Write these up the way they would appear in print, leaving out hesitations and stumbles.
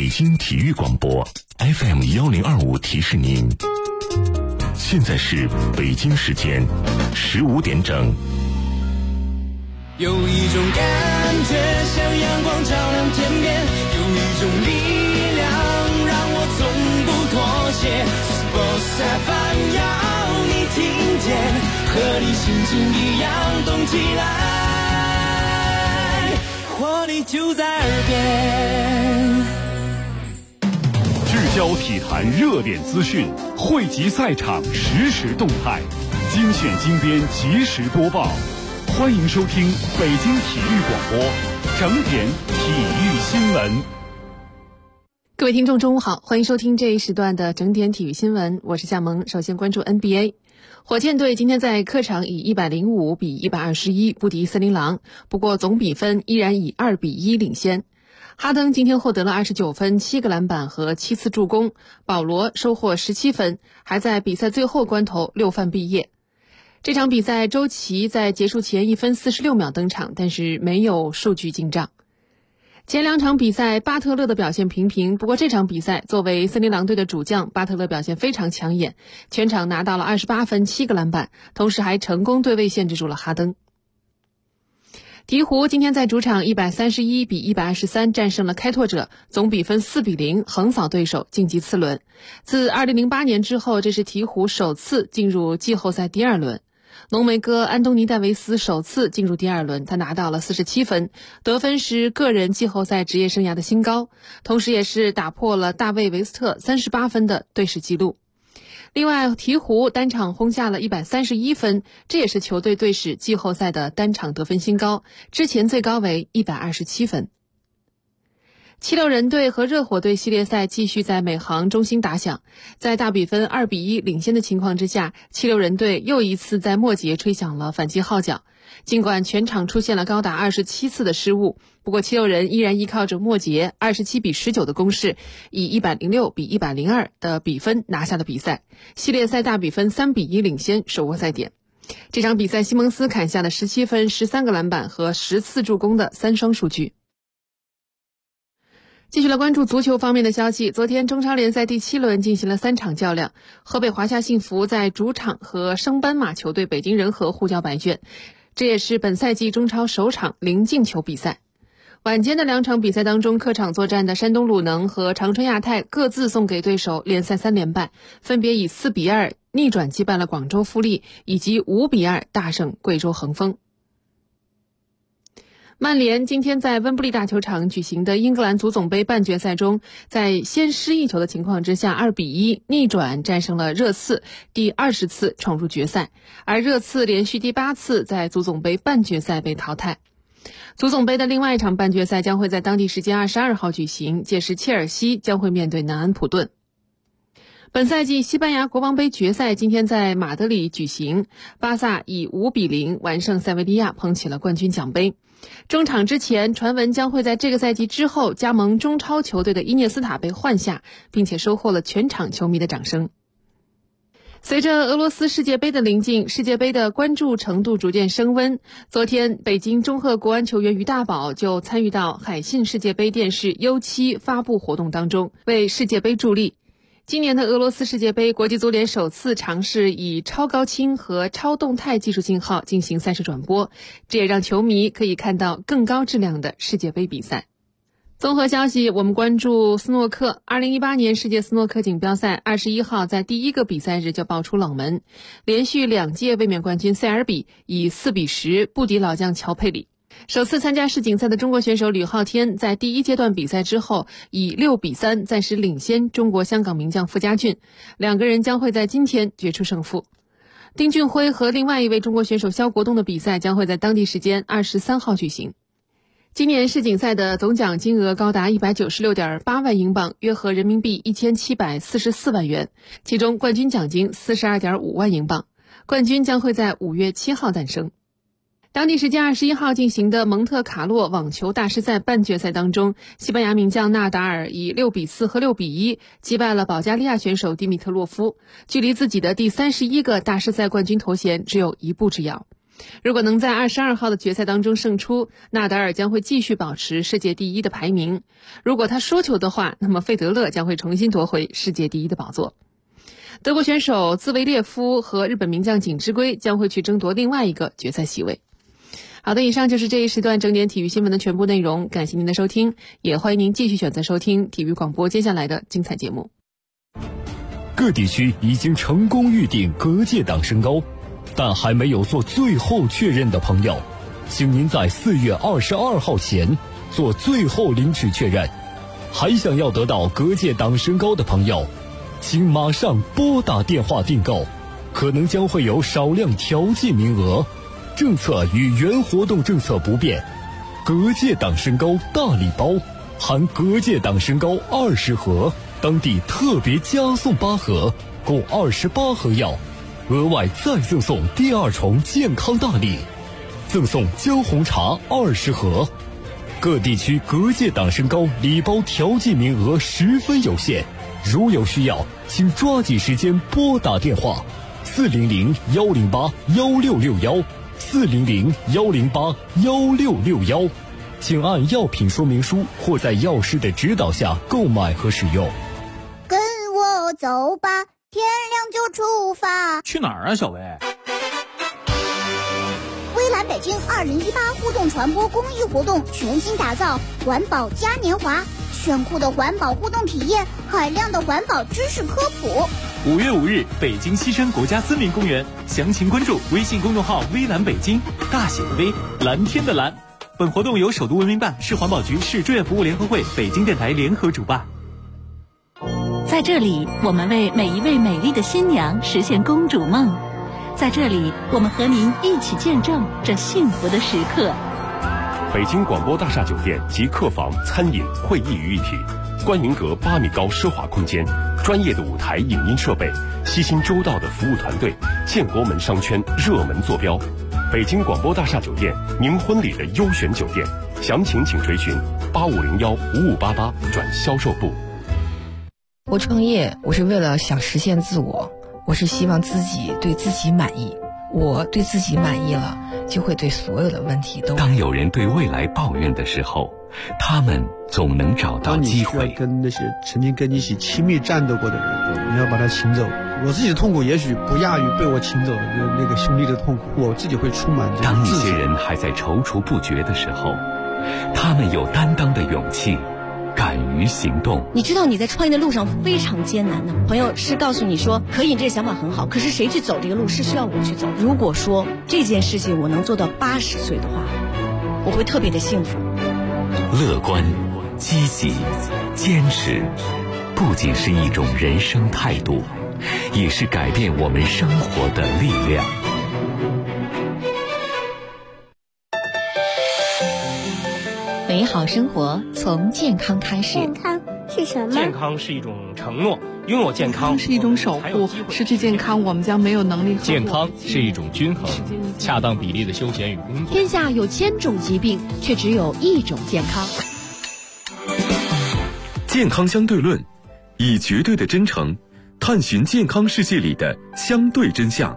京体育广播 FM1025提示您，现在是北京时间15点整。 有一种感觉像阳光照亮天边，有一种力量让我从不妥协。Sports FM 要你听见，和你心情一样动起来，活力就在耳边。 聚焦体坛热点资讯，汇集赛场实时动态，精选精编及时播报。欢迎收听北京体育广播整点体育新闻。 各位听众中午好，欢迎收听这一时段的整点体育新闻，我是夏萌。首先关注 NBA， 火箭队今天在客场以105比121不敌森林狼，不过总比分依然以2比1领先。哈登今天获得了29分、7个篮板和7次助攻，保罗收获17分，还在比赛最后关头6犯毕业。这场比赛周琦在结束前1分46秒登场，但是没有数据进账。前两场比赛巴特勒的表现平平，不过这场比赛作为森林狼队的主将，巴特勒表现非常抢眼，全场拿到了28分、7个篮板，同时还成功对位限制住了哈登。鹈鹕今天在主场131比123战胜了开拓者，总比分4比0横扫对手晋级次轮。自2008年之后，这是鹈鹕首次进入季后赛第2轮。浓眉哥安东尼戴维斯首次进入第2轮，他拿到了47分，得分是个人季后赛职业生涯的新高，同时也是打破了大卫维斯特38分的队史纪录。另外，鹈鹕单场轰下了131分，这也是球队队史季后赛的单场得分新高，之前最高为127分。76人队和热火队系列赛继续在美航中心打响，在大比分2比1领先的情况之下，76人队又一次在末节吹响了反击号角。尽管全场出现了高达27次的失误，不过76人依然依靠着末节27比19的攻势，以106比102的比分拿下了比赛，系列赛大比分3比1领先，手握赛点。这场比赛西蒙斯砍下了17分、13个篮板和10次助攻的3双数据。继续来关注足球方面的消息，昨天中超联赛第7轮进行了3场较量，河北华夏幸福在主场和升班马球队北京人和互交白卷，这也是本赛季中超首场零进球比赛。晚间的2场比赛当中，客场作战的山东鲁能和长春亚泰各自送给对手联赛3连败，分别以4比2逆转击败了广州富力，以及5比2大胜贵州恒丰。曼联今天在温布利大球场举行的英格兰足总杯半决赛中，在先失一球的情况之下2比1逆转战胜了热刺，第20次闯入决赛，而热刺连续第8次在足总杯半决赛被淘汰。足总杯的另外一场半决赛将会在当地时间22号举行，届时切尔西将会面对南安普顿。本赛季西班牙国王杯决赛今天在马德里举行，巴萨以5比0完胜塞维利亚，捧起了冠军奖杯。中场之前，传闻将会在这个赛季之后加盟中超球队的伊涅斯塔被换下，并且收获了全场球迷的掌声。随着俄罗斯世界杯的临近，世界杯的关注程度逐渐升温。昨天，北京中赫国安球员于大宝就参与到海信世界杯电视 U7 发布活动当中，为世界杯助力。今年的俄罗斯世界杯，国际足联首次尝试以超高清和超动态技术信号进行赛事转播，这也让球迷可以看到更高质量的世界杯比赛。综合消息，我们关注斯诺克。2018年世界斯诺克锦标赛21号在第一个比赛日就爆出冷门，连续2届卫冕冠军塞尔比以4比10不敌老将乔佩里。首次参加世锦赛的中国选手吕昊天在第一阶段比赛之后以6比3暂时领先中国香港名将傅家俊，两个人将会在今天决出胜负。丁俊晖和另外一位中国选手肖国栋的比赛将会在当地时间23号举行。今年世锦赛的总奖金额高达196.8万英镑，约合人民币1744万元，其中冠军奖金42.5万英镑，冠军将会在5月7号诞生。当地时间21号进行的蒙特卡洛网球大师赛半决赛当中，西班牙名将纳达尔以6比4和6比1击败了保加利亚选手蒂米特洛夫，距离自己的第31个大师赛冠军头衔只有1步之遥。 如果能在22号的决赛当中胜出，纳达尔将会继续保持世界第一的排名。如果他输球的话，那么费德勒将会重新夺回世界第一的宝座。德国选手兹维列夫和日本名将锦织圭将会去争夺另外一个决赛席位。好的，以上就是这一时段整点体育新闻的全部内容，感谢您的收听，也欢迎您继续选择收听体育广播接下来的精彩节目。 各地区已经成功预定隔界党身高，但还没有做最后确认的朋友，请您在4月22号前做最后领取确认。还想要得到隔界党身高的朋友，请马上拨打电话订购，可能将会有少量调剂名额，政策与原活动政策不变。隔界党身高大礼包含隔界党身高20盒，当地特别加送8盒，共28盒药，额外再赠送第2重健康大礼，赠送姜红茶20盒。各地区隔界党身高礼包调剂名额十分有限，如有需要，请抓紧时间拨打电话400-108-1661，400-108-1661，请按药品说明书或在药师的指导下购买和使用。 跟我走吧，天亮就出发。 去哪儿啊，小薇？ 微蓝北京2018互动传播公益活动全新打造环保嘉年华，炫酷的环保互动体验，海量的环保知识科普。 5月5日，北京西山国家森林公园，详情关注微信公众号微蓝北京，大写的微，蓝天的蓝。本活动由首都文明办、市环保局、市志愿服务联合会、北京电台联合主办。 在这里，我们为每一位美丽的新娘实现公主梦。在这里，我们和您一起见证这幸福的时刻。 北京广播大厦酒店集客房、餐饮、会议于一体，观云阁8米高奢华空间，专业的舞台影音设备，悉心周到的服务团队，建国门商圈热门坐标。北京广播大厦酒店，您婚礼的优选酒店，详情请垂询8501-5588转销售部。 我创业，我是为了想实现自我，我是希望自己对自己满意。我对自己满意了，就会对所有的问题都。 当有人对未来抱怨的时候，他们总能找到机会。 当你需要跟那些曾经跟你一起亲密战斗过的人，你要把他请走。我自己的痛苦也许不亚于被我请走的那个兄弟的痛苦，我自己会充满这种自信。 当一些人还在踌躇不决的时候，他们有担当的勇气，敢于行动。 你知道你在创业的路上非常艰难的，朋友是告诉你说可以，这个想法很好，可是谁去走这个路是需要我去走。如果说这件事情我能做到80岁的话，我会特别的幸福。 乐观、积极、坚持，不仅是一种人生态度，也是改变我们生活的力量。 美好生活从健康开始。 健康是什么？ 健康是一种承诺，拥有健康是一种守护，失去健康我们将没有能力。 健康是一种均衡，恰当比例的休闲与工作。 天下有1000种疾病，却只有1种健康。 健康相对论，以绝对的真诚探寻健康世界里的相对真相。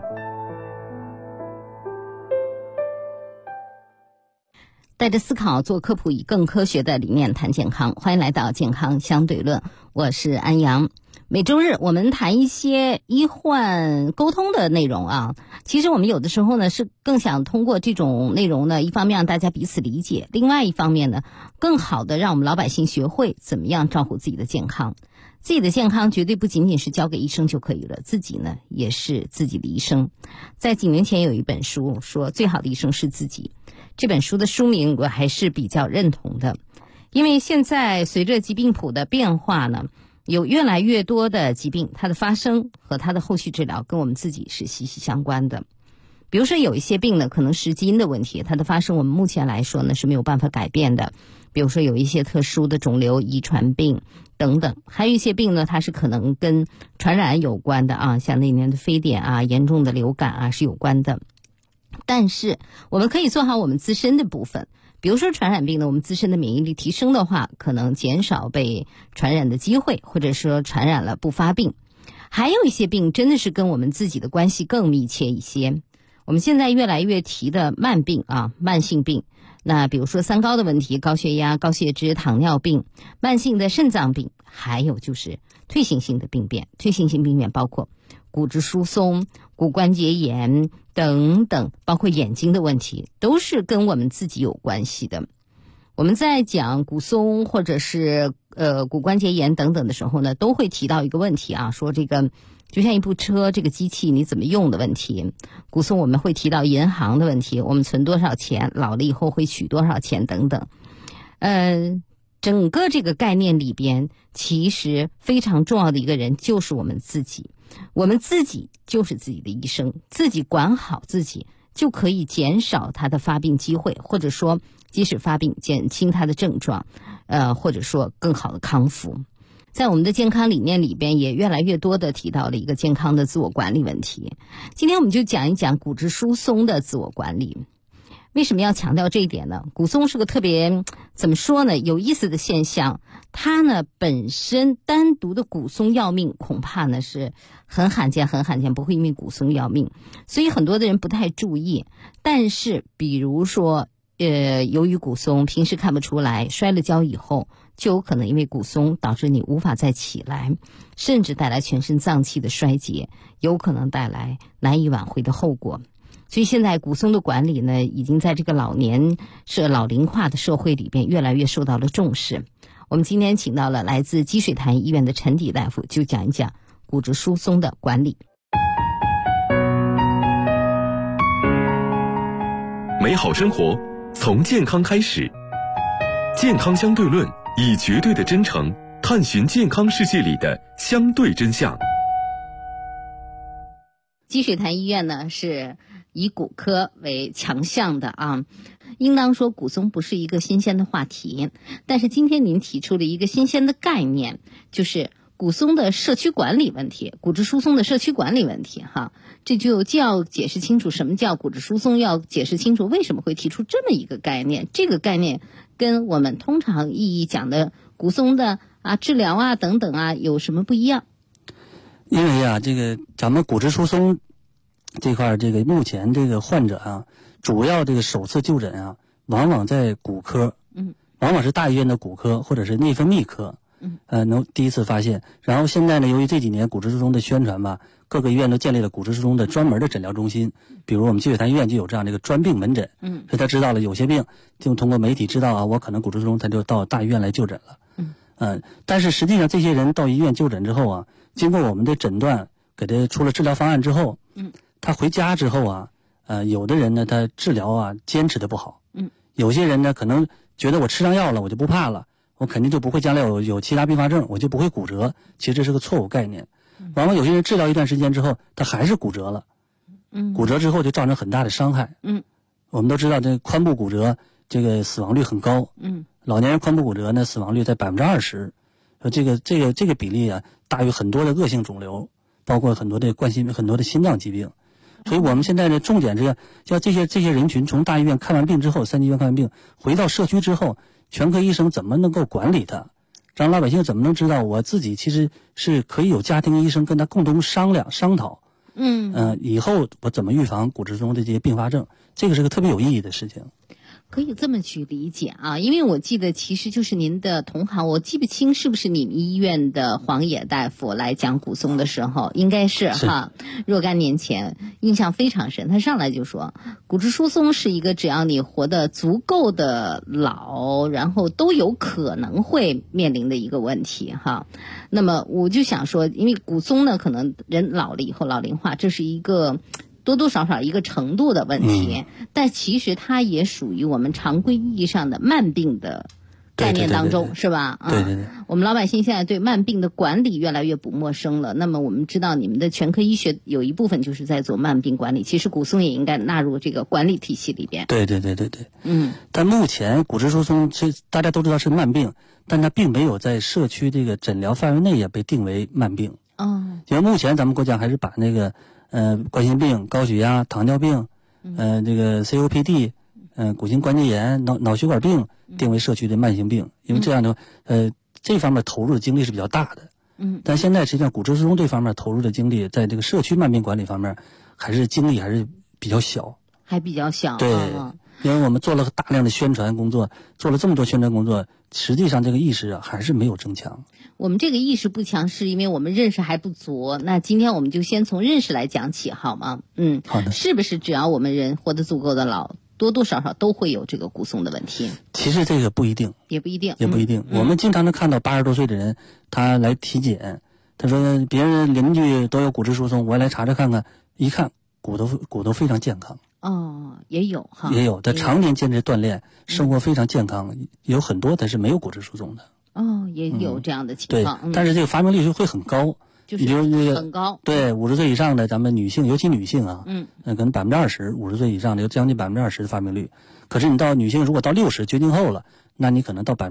带着思考做科普，以更科学的理念谈健康。欢迎来到健康相对论，我是安阳。每周日我们谈一些医患沟通的内容啊。其实我们有的时候呢是更想通过这种内容呢，一方面让大家彼此理解，另外一方面呢更好的让我们老百姓学会怎么样照顾自己的健康。自己的健康绝对不仅仅是交给医生就可以了，自己呢也是自己的医生。在几年前有一本书说最好的医生是自己，这本书的书名我还是比较认同的，因为现在随着疾病谱的变化呢，有越来越多的疾病，它的发生和它的后续治疗跟我们自己是息息相关的。比如说有一些病呢可能是基因的问题，它的发生我们目前来说呢是没有办法改变的，比如说有一些特殊的肿瘤、遗传病等等。还有一些病呢它是可能跟传染有关的啊，像那年的非典啊、严重的流感啊是有关的。但是我们可以做好我们自身的部分，比如说传染病呢，我们自身的免疫力提升的话，可能减少被传染的机会，或者说传染了不发病。还有一些病真的是跟我们自己的关系更密切一些， 我们现在越来越提的慢病啊，慢性病，那比如说三高的问题，高血压、高血脂、糖尿病，慢性的肾脏病，还有就是退行性的病变。退行性病变包括骨质疏松、骨关节炎等等，包括眼睛的问题，都是跟我们自己有关系的。我们在讲骨松或者是骨关节炎等等的时候呢，都会提到一个问题啊，说这个就像一部车，这个机器你怎么用的问题。骨松我们会提到银行的问题，我们存多少钱，老了以后会取多少钱等等。整个这个概念里边，其实非常重要的一个人就是我们自己。我们自己就是自己的医生，自己管好自己，就可以减少他的发病机会，或者说即使发病减轻他的症状，或者说更好的康复。在我们的健康理念里边，也越来越多的提到了一个健康的自我管理问题。今天我们就讲一讲骨质疏松的自我管理。为什么要强调这一点呢？骨松是个特别怎么说呢，有意思的现象。它呢本身单独的骨松要命，恐怕呢是很罕见，不会因为骨松要命，所以很多的人不太注意。但是比如说由于骨松平时看不出来，摔了跤以后就有可能因为骨松导致你无法再起来，甚至带来全身脏器的衰竭，有可能带来难以挽回的后果。所以现在骨松的管理呢，已经在这个老龄化的社会里边越来越受到了重视。我们今天请到了来自积水潭医院的陈迪大夫，就讲一讲骨质疏松的管理。 美好生活从健康开始，健康相对论以绝对的真诚探寻健康世界里的相对真相。 积水潭医院呢是以骨科为强项的啊，应当说骨松不是一个新鲜的话题，但是今天您提出了一个新鲜的概念，就是骨松的社区管理问题，骨质疏松的社区管理问题哈，这就既要解释清楚什么叫骨质疏松，要解释清楚为什么会提出这么一个概念。这个概念跟我们通常意义讲的骨松的治疗等等有什么不一样？ 因为这个咱们骨质疏松这块，这个目前这个患者主要这个首次就诊往往在骨科，往往是大医院的骨科或者是内分泌科，能第一次发现。然后现在呢，由于这几年骨质疏松的宣传吧，各个医院都建立了骨质疏松的专门的诊疗中心，比如我们积水潭医院就有这样的一个专病门诊，所以他知道了有些病就通过媒体知道我可能骨质疏松，他就到大医院来就诊了。但是实际上这些人到医院就诊之后经过我们的诊断，给他出了治疗方案之后，他回家之后有的人呢他治疗坚持的不好，有些人呢可能觉得我吃上药了我就不怕了，我肯定就不会将来有其他并发症，我就不会骨折。其实这是个错误概念。往往有些人治疗一段时间之后，他还是骨折了，骨折之后就造成很大的伤害。我们都知道这髋部骨折这个死亡率很高，老年人髋部骨折呢死亡率在20%，这个比例大于很多的恶性肿瘤，包括很多的很多的心脏疾病。所以我们现在的重点是要这些人群从大医院看完病之后，3级医院看完病回到社区之后，全科医生怎么能够管理他，让老百姓怎么能知道我自己其实是可以有家庭医生跟他共同商量商讨，以后我怎么预防骨质疏松的这些并发症，这个是个特别有意义的事情。 可以这么去理解因为我记得其实就是您的同行，我记不清是不是你们医院的黄野大夫来讲骨松的时候，应该是若干年前，印象非常深。他上来就说，骨质疏松是一个只要你活得足够的老，然后都有可能会面临的一个问题那么我就想说，因为骨松呢，可能人老了以后老龄化，这是一个多多少少一个程度的问题，但其实它也属于我们常规意义上的慢病的概念当中，是吧？ 对。 我们老百姓现在对慢病的管理越来越不陌生了。那么我们知道你们的全科医学有一部分就是在做慢病管理，其实骨松也应该纳入这个管理体系里边。 对。但目前骨质疏松大家都知道是慢病，但它并没有在社区这个诊疗范围内也被定为慢病。因为目前咱们国家还是把那个冠心病、高血压、糖尿病，这个 COPD，骨性关节炎、脑血管病定为社区的慢性病，因为这样的这方面投入的精力是比较大的。但现在实际上骨质疏松这方面投入的精力，在这个社区慢病管理方面，精力还是比较小， 还比较小。 对，因为我们做了大量的宣传工作，做了这么多宣传工作，实际上这个意识还是没有增强。 我们这个意识不强，是因为我们认识还不足。那今天我们就先从认识来讲起，好吗？ 好的。 是不是只要我们人活得足够的老，多多少少都会有这个骨松的问题？ 其实这个不一定， 也不一定。 我们经常能看到80多岁的人，他来体检，他说别人邻居都有骨质疏松，我来查查看看，一看骨头非常健康。 也有哈， 也有的常年坚持锻炼，生活非常健康，有很多的是没有骨质疏松的。 也有这样的情况。 对，但是这个发病率会很高， 就是很高。 对，50岁以上的咱们女性，尤其女性啊，可能20%，50岁以上的有将近20%的发病率。可是你到女性如果到60绝经后了，那你可能到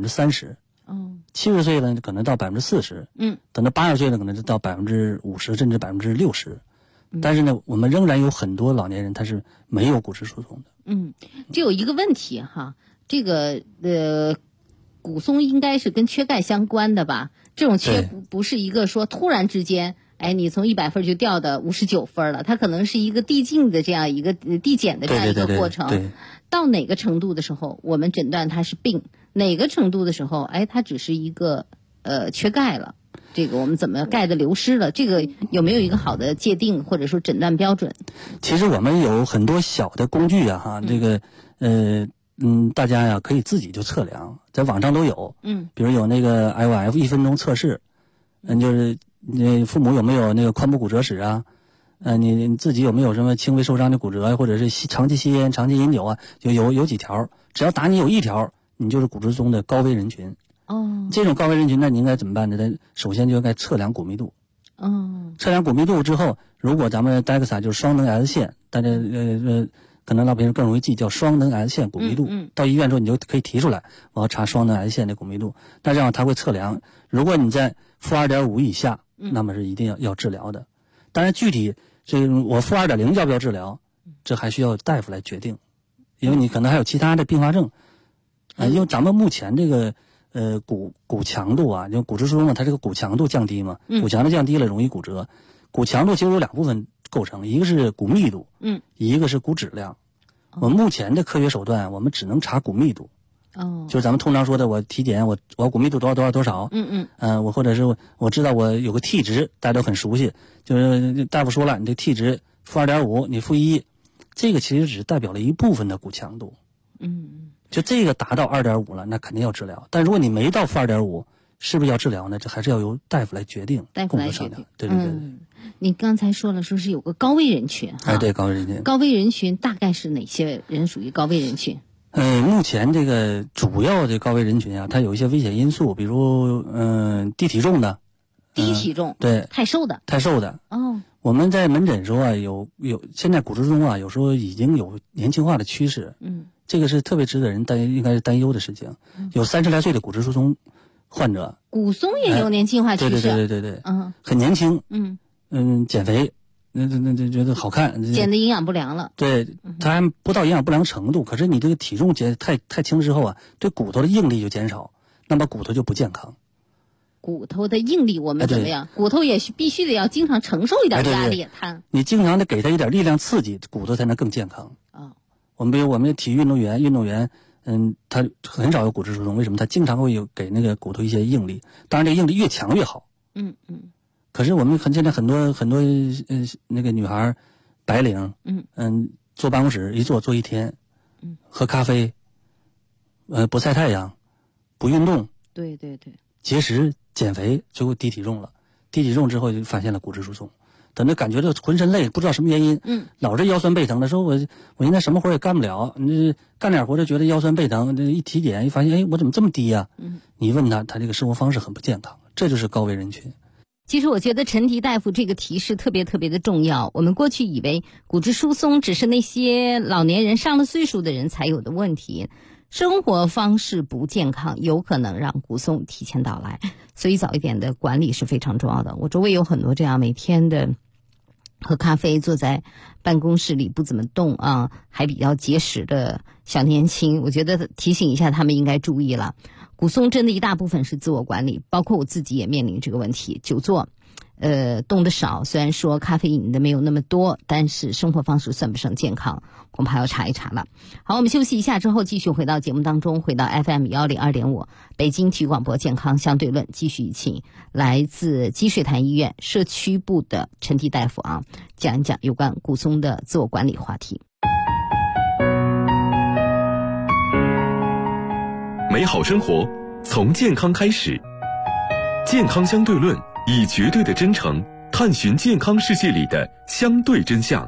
30%。70岁呢可能到40%。等到80岁呢可能就到50%甚至60%。但是呢，我们仍然有很多老年人他是没有骨质疏松的。 这有一个问题哈，这个骨松应该是跟缺钙相关的吧？这种缺不是一个说突然之间，你从100分就掉到59分了，它可能是一个递进的这样一个递减的这样一个过程。 对。 到哪个程度的时候，我们诊断它是病；哪个程度的时候，它只是一个缺钙了。这个我们怎么钙的流失了？这个有没有一个好的界定或者说诊断标准？ 其实我们有很多小的工具这个大家呀可以自己就测量，在网上都有。比如有那个 IOF 1分钟测试，就是你父母有没有那个髋部骨折史啊？你自己有没有什么轻微受伤的骨折，或者是长期吸烟、长期饮酒啊？有几条，只要打你有一条，你就是骨质疏松的高危人群。这种高危人群，那你应该怎么办呢？咱首先就应该测量骨密度。测量骨密度之后，如果咱们 DEXA 就是双能 S 线，大家可能老百姓更容易记，叫双能 S 线骨密度。到医院之后，你就可以提出来，我要查双能 S 线的骨密度。那这样它会测量，如果你在负2.5以下，那么是一定要治疗的。当然，具体我负2.0要不要治疗，这还需要大夫来决定，因为你可能还有其他的并发症。因为咱们目前这个骨强度啊，因为骨质疏松嘛，它这个骨强度降低嘛，骨强度降低了容易骨折。骨强度其实有2部分构成，一个是骨密度，一个是骨质量。我们目前的科学手段，我们只能查骨密度。就是咱们通常说的，我体检我骨密度多少。我或者是我知道我有个 T 值，大家都很熟悉，就是大夫说了，你这 T 值负2.5，你负1，这个其实只代表了一部分的骨强度。就这个达到2.5了，那肯定要治疗。但如果你没到负2.5，是不是要治疗呢？这还是要由大夫来决定。 大夫来决定。 对。 你刚才说了，说是有个高危人群。 对，高危人群。 高危人群大概是哪些人属于高危人群？ 目前这个主要的高危人群啊，它有一些危险因素，比如低体重的。 低体重。 对。 太瘦的。 我们在门诊时候啊，有现在骨质疏松啊，有时候已经有年轻化的趋势。这个是特别值得人应该是担忧的事情。有30来岁的骨质疏松患者， 骨松也有年轻化趋势。 对，很年轻。减肥，那觉得好看， 减的营养不良了。 对，他还不到营养不良程度，可是你这个体重减太轻之后啊，对骨头的应力就减少，那么骨头就不健康。 骨头的应力我们怎么样？骨头也必须得要经常承受一点压力。 你经常的给他一点力量刺激，骨头才能更健康。比如我们体育运动员，他很少有骨质疏松，为什么？他经常会给那个骨头一些应力，当然这个应力越强越好。可是我们现在很多那个女孩，白领，坐办公室一坐一天，喝咖啡，不晒太阳，不运动， 对， 节食减肥，最后低体重了。低体重之后就发现了骨质疏松。等着感觉到浑身累，不知道什么原因，老是腰酸背疼的，说我现在什么活也干不了，你干点活就觉得腰酸背疼，这一体检一发现，我怎么这么低呀？你问他这个生活方式很不健康，这就是高危人群。 其实我觉得陈迪大夫这个提示特别特别的重要。我们过去以为骨质疏松只是那些老年人上了岁数的人才有的问题，生活方式不健康有可能让骨松提前到来，所以早一点的管理是非常重要的。我周围有很多这样每天的喝咖啡坐在办公室里不怎么动啊，还比较节食的小年轻，我觉得提醒一下他们应该注意了。骨松真的一大部分是自我管理，包括我自己也面临这个问题，久坐动得少，虽然说咖啡饮的没有那么多，但是生活方式算不上健康，恐怕要查一查了。好，我们休息一下之后继续回到节目当中，回到 FM 102.5北京体育广播健康相对论，继续请来自积水潭医院社区部的陈迪大夫讲一讲有关骨松的自我管理话题。 美好生活从健康开始，健康相对论以绝对的真诚探寻健康世界里的相对真相。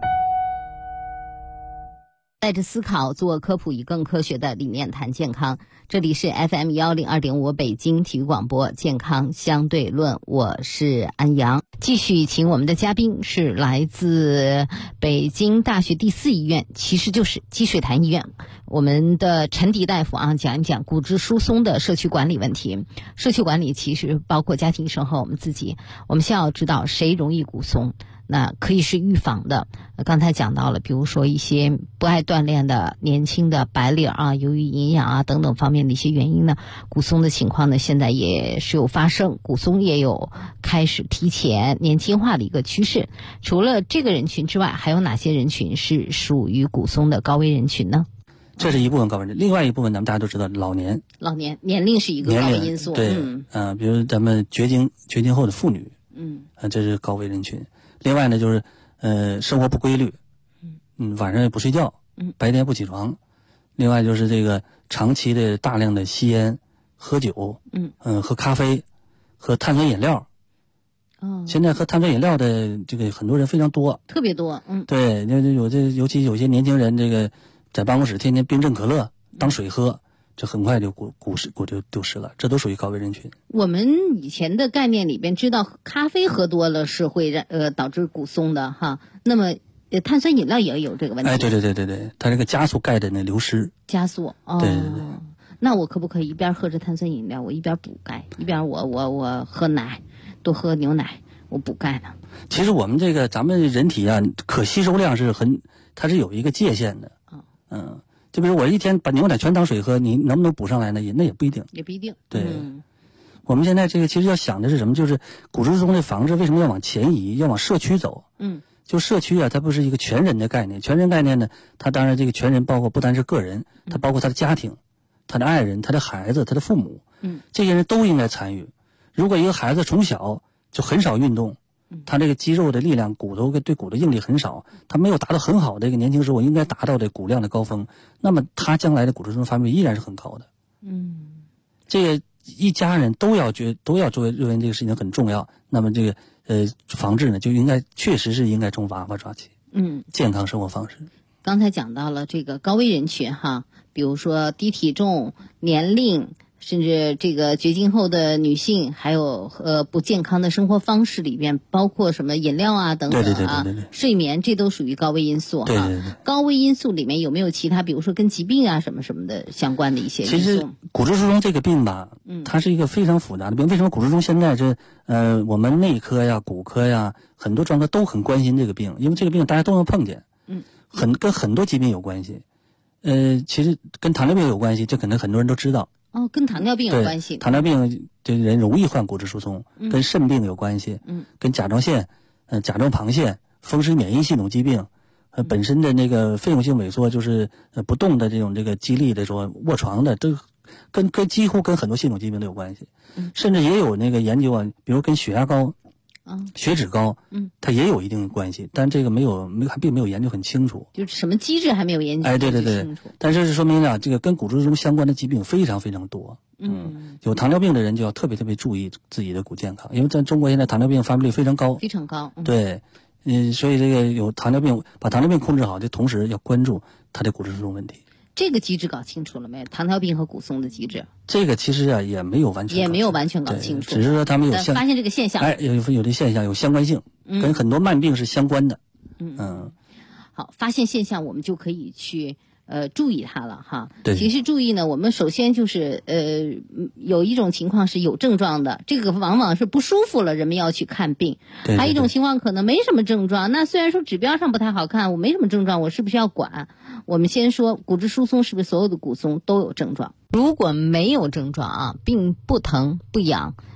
带着思考做科普，以更科学的理念谈健康。这里是 FM 102.5北京体育广播健康相对论，我是安阳。继续请我们的嘉宾是来自北京大学第4医院，其实就是积水潭医院，我们的陈迪大夫讲一讲骨质疏松的社区管理问题。社区管理其实包括家庭医生和我们自己，我们先要知道谁容易骨松，那可以是预防的。刚才讲到了，比如说一些不爱锻炼的年轻的白领由于营养等等方面的一些原因呢，骨松的情况呢现在也是有发生，骨松也有开始提前年轻化的一个趋势。除了这个人群之外，还有哪些人群是属于骨松的高危人群呢？ 这是一部分高危人群，另外一部分咱们大家都知道，老年年龄是一个高危因素。 对，比如咱们绝经后的妇女，这是高危人群。另外呢，就是生活不规律，晚上也不睡觉，白天不起床。另外就是这个长期的大量的吸烟、喝酒，喝咖啡、喝碳酸饮料。现在喝碳酸饮料的这个很多人非常多， 特别多。 对，尤其有些年轻人，这个在办公室天天冰镇可乐当水喝，这很快就骨就丢失了，这都属于高危人群。 我们以前的概念里边知道咖啡喝多了是会导致骨松的哈，那么碳酸饮料也有这个问题。 对，它这个加速钙的那流失。 加速。对。那我可不可以一边喝着碳酸饮料，我一边补钙，一边我喝奶，多喝牛奶，我补钙呢？ 其实我们咱们人体可吸收量它是有一个界限的。就比如我一天把牛奶全当水喝，你能不能补上来呢？那也不一定。 也不一定。 对。我们现在其实要想的是什么？就是骨质疏松的防治为什么要往前移，要往社区走？就社区它不是一个全人的概念。全人概念呢，它当然这个全人包括不单是个人，它包括他的家庭、他的爱人、他的孩子、他的父母，这些人都应该参与。如果一个孩子从小就很少运动，他这个肌肉的力量、对骨头应力很少，他没有达到很好的一个年轻时候应该达到的骨量的高峰，那么他将来的骨质疏松发病依然是很高的。这个一家人都要认为这个事情很重要，那么这个防治呢就确实是应该从娃娃抓起。健康生活方式。 刚才讲到了这个高危人群比如说低体重、年龄，甚至这个绝经后的女性，还有不健康的生活方式里边，包括什么饮料等等对， 睡眠，这都属于高危因素对。 高危因素里面有没有其他，比如说跟疾病什么的相关的一些因素？ 其实骨质疏松这个病吧，它是一个非常复杂的病。为什么骨质疏松现在我们内科呀、骨科呀，很多专科都很关心这个病，因为这个病大家都能碰见，跟很多疾病有关系。其实跟糖尿病有关系，这可能很多人都知道。 跟糖尿病有关系。 糖尿病这人容易患骨质疏松，跟肾病有关系，跟甲状腺、甲状旁腺、风湿免疫系统疾病，本身的那个费用性萎缩，就是不动的这个肌力的卧床的，都几乎跟很多系统疾病都有关系。甚至也有那个研究比如跟血压高、血脂高，它也有一定的关系，但这个并没有研究很清楚， 就是什么机制还没有研究清楚。 但是说明这个跟骨质疏松相关的疾病非常非常多。有糖尿病的人就要特别特别注意自己的骨健康，因为在中国现在糖尿病发病率非常高， 非常高。 对，所以这个有糖尿病，把糖尿病控制好，就同时要关注他的骨质疏松问题。 这个机制搞清楚了没？糖尿病和骨松的机制， 这个其实也没有完全搞清楚，只是说他们发现这个现象， 有的现象有相关性，跟很多慢病是相关的。 好，发现现象我们就可以去注意它了哈。 对。 其实注意呢，我们首先就是有一种情况是有症状的，这个往往是不舒服了，人们要去看病。 对。 还有一种情况可能没什么症状，那虽然说指标上不太好看，我没什么症状，我是不是要管？我们先说骨质疏松是不是所有的骨松都有症状？如果没有症状病不疼不痒，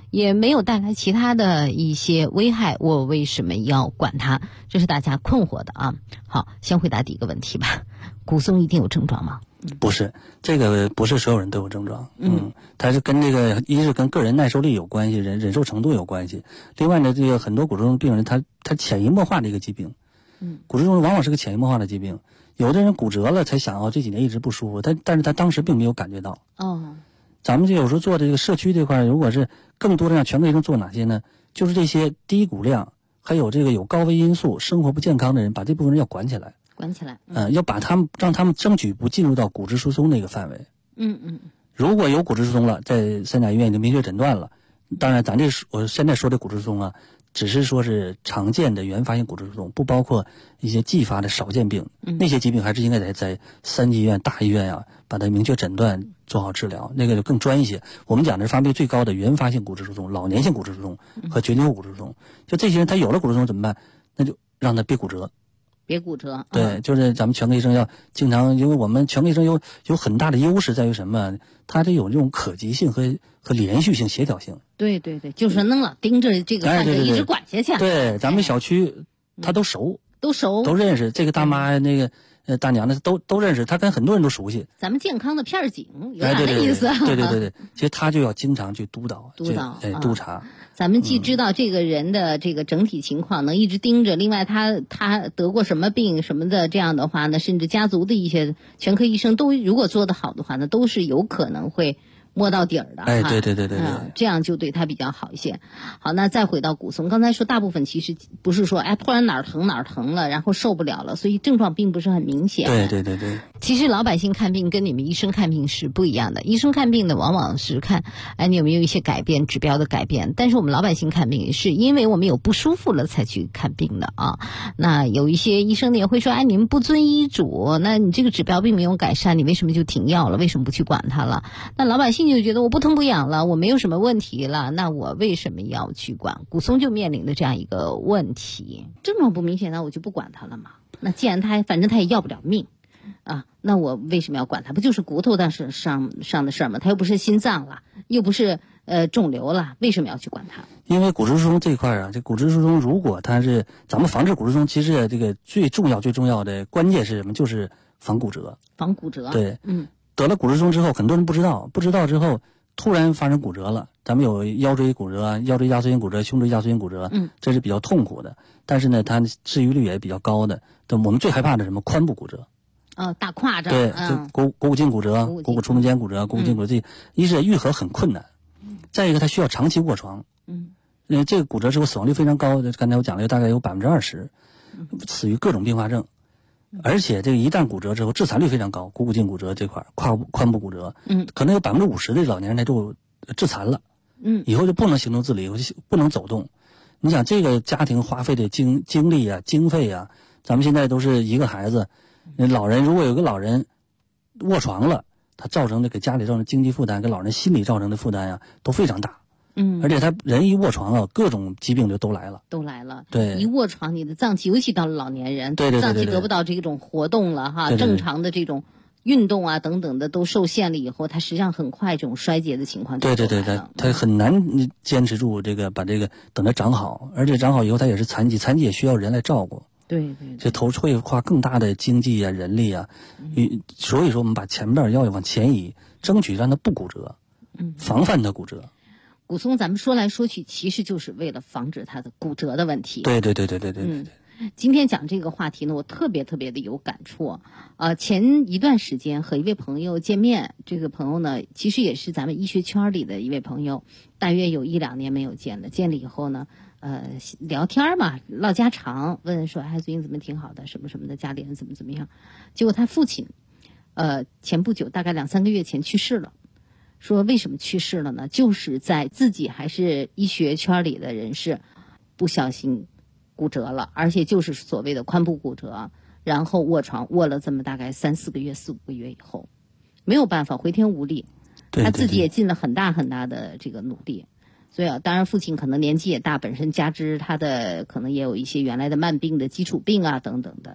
也没有带来其他的一些危害，我为什么要管它？这是大家困惑的啊。好，先回答第一个问题吧。骨松一定有症状吗？ 不是，这个不是所有人都有症状。它是跟这个一是跟个人耐受力有关系，忍受程度有关系。另外呢，这个很多骨质疏松病人他潜移默化的一个疾病。骨质疏松往往是个潜移默化的疾病。有的人骨折了才想这几年一直不舒服，但是他当时并没有感觉到。咱们就有时候做这个社区这块，如果是更多的让全科医生做哪些呢？就是这些低骨量还有这个有高危因素、生活不健康的人，把这部分人要管起来。要把让他们争取不进入到骨质疏松那个范围。如果有骨质疏松了，在三甲医院已经明确诊断了，当然我现在说的骨质疏松啊，只是说是常见的原发性骨质疏松，不包括一些继发的少见病。那些疾病还是应该在3级医院、大医院啊，把它明确诊断，做好治疗，那个就更专一些。我们讲的是发病最高的原发性骨质疏松、老年性骨质疏松和绝经后骨质疏松。就这些人他有了骨质疏松怎么办？那就让他别骨折。对，就是咱们全科医生要经常，因为我们全科医生有很大的优势在于什么？他这有这种可及性和连续性、协调性。 对，就是能老盯着这个患者一直管下去。 对，咱们小区他都熟，都认识这个大妈那个大娘的都认识，他跟很多人都熟悉。 咱们健康的片儿警有点那意思。 对，其实他就要经常去督导、督查。 咱们既知道这个人的这个整体情况，能一直盯着，另外他得过什么病什么的，这样的话呢，甚至家族的一些全科医生都如果做得好的话呢，都是有可能会摸到底儿的。 对， 这样就对他比较好一些。好，那再回到骨松，刚才说大部分其实不是说突然哪儿疼了，然后受不了了，所以症状并不是很明显。 对。 其实老百姓看病跟你们医生看病是不一样的，医生看病呢往往是看你有没有一些改变，指标的改变，但是我们老百姓看病是因为我们有不舒服了才去看病的啊。那有一些医生呢也会说，你们不遵医嘱，那你这个指标并没有改善，你为什么就停药了？为什么不去管它了？那老百姓就觉得我不疼不痒了，我没有什么问题了，那我为什么要去管？骨松就面临的这样一个问题，症状不明显，那我就不管它了嘛。那既然反正他也要不了命啊，那我为什么要管它？不就是骨头上的事儿吗？它又不是心脏了，又不是肿瘤了，为什么要去管它？ 因为骨质疏松这一块啊，这骨质疏松如果它是咱们防治骨质疏松，其实这个最重要的关键是什么？就是防骨折。对，得了骨质疏松之后，很多人不知道之后突然发生骨折了。咱们有腰椎骨折、腰椎压缩性骨折、胸椎压缩性骨折，这是比较痛苦的。但是呢，它治愈率也比较高的。我们最害怕的什么？髋部骨折。 大胯这对，就股骨筋骨折、股骨冲突间骨折、股骨筋骨折，这一是愈合很困难，再一个它需要长期卧床。这个骨折之后死亡率非常高，刚才我讲了，大概有20%，死于各种并发症。而且这个一旦骨折之后，致残率非常高，股骨筋骨折这块、髋部骨折，可能有50%的老年人他就致残了，以后就不能行动自理，以后就不能走动。你想这个家庭花费的精力啊、经费啊，咱们现在都是一个孩子，老人如果有个老人卧床了，他给家里造成经济负担，给老人心理造成的负担啊，都非常大。而且他人一卧床啊，各种疾病就都来了。对， 一卧床，你的脏器，尤其到了老年人，脏器得不到这种活动了哈，正常的这种运动啊等等的都受限了以后，它实际上很快这种衰竭的情况就来了。 对，他很难坚持住把这个等它长好，而且长好以后他也是残疾也需要人来照顾。 对， 这会花更大的经济啊、人力啊，所以说我们把前面要往前移，争取让它不骨折，防范它骨折。 骨松咱们说来说去，其实就是为了防止它的骨折的问题。 对。 今天讲这个话题呢，我特别的有感触。前一段时间和一位朋友见面，这个朋友呢，其实也是咱们医学圈里的一位朋友，大约有1-2年没有见了。见了以后呢，聊天嘛，唠家常，问说最近怎么挺好的，什么什么的，家里人怎么样。结果他父亲，前不久大概2-3个月前去世了。说为什么去世了呢？就是在自己还是医学圈里的人士，不小心骨折了，而且就是所谓的髋部骨折，然后卧床卧了这么大概4-5个月以后，没有办法，回天无力。他自己也尽了很大的这个努力。所以当然父亲可能年纪也大，本身加之他的可能也有一些原来的慢病的基础病啊等等的，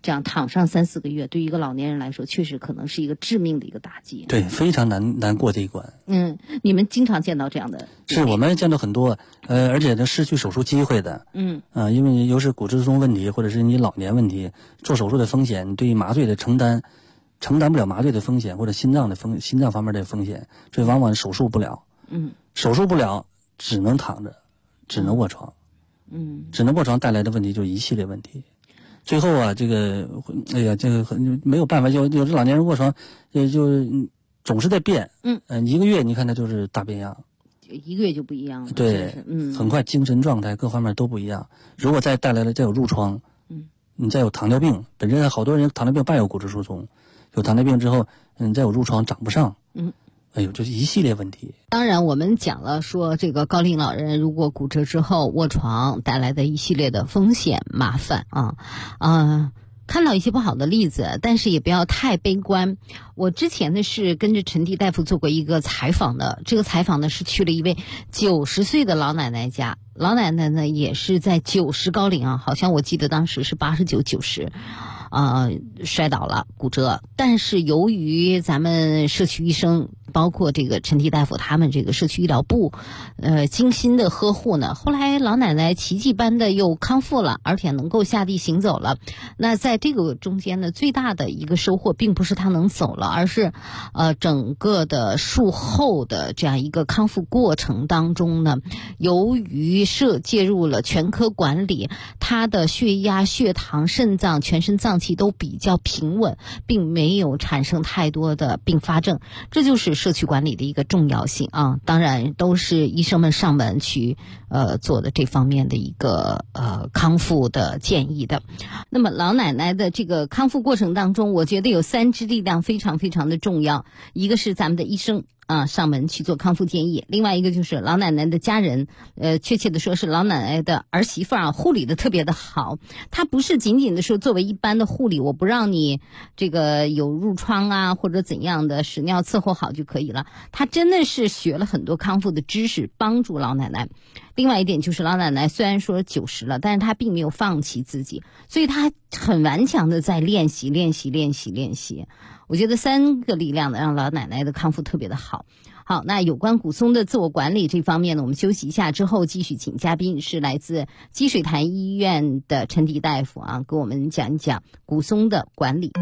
这样躺上3-4个月，对于一个老年人来说，确实可能是一个致命的一个打击。 对，非常难过这一关。 你们经常见到这样的？ 是我们见到很多，而且呢失去手术机会的。因为尤其是骨质疏松问题，或者是你老年问题，做手术的风险，对于麻醉的承担不了麻醉的风险，或者心脏方面的风险，所以往往手术不了。手术不了，只能躺着，只能卧床。只能卧床带来的问题就是一系列问题。最后啊，这个没有办法，有的老年人卧床，就总是在变。1个月你看他就是大变样 ，1个月就不一样了。 对，很快精神状态各方面都不一样。如果再带来了再有褥疮，你再有糖尿病，本身好多人糖尿病伴有骨质疏松，有糖尿病之后，再有褥疮长不上。就是一系列问题。 当然我们讲了说这个高龄老人如果骨折之后卧床带来的一系列的风险麻烦看到一些不好的例子，但是也不要太悲观。我之前呢是跟着陈迪大夫做过一个采访的，这个采访呢是去了一位90岁的老奶奶家，老奶奶呢也是在90高龄好像我记得当时是89、90。摔倒了骨折，但是由于咱们社区医生包括这个陈迪大夫他们这个社区医疗部精心的呵护呢，后来老奶奶奇迹般的又康复了，而且能够下地行走了。那在这个中间呢，最大的一个收获并不是她能走了，而是整个的术后的这样一个康复过程当中呢，由于介入了全科管理，她的血压、血糖、肾脏、全身脏器都比较平稳，并没有产生太多的并发症，这就是社区管理的一个重要性当然都是医生们上门去做的这方面的一个康复的建议的。那么老奶奶的这个康复过程当中，我觉得有3支力量非常非常的重要，一个是咱们的医生上门去做康复建议，另外一个就是老奶奶的家人，确切的说是老奶奶的儿媳妇护理的特别的好。她不是仅仅的说作为一般的护理，我不让你这个有褥疮或者怎样的屎尿伺候好就可以了，她真的是学了很多康复的知识，帮助老奶奶。另外一点就是老奶奶虽然说90了，但是她并没有放弃自己，所以她很顽强的在练习。我觉得3个力量呢，让老奶奶的康复特别的好。好，那有关骨松的自我管理这方面呢，我们休息一下之后继续请嘉宾，是来自积水潭医院的陈迪大夫给我们讲一讲骨松的管理。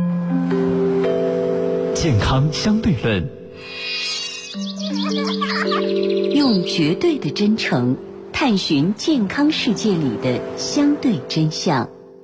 健康相对论， 用绝对的真诚探寻健康世界里的相对真相。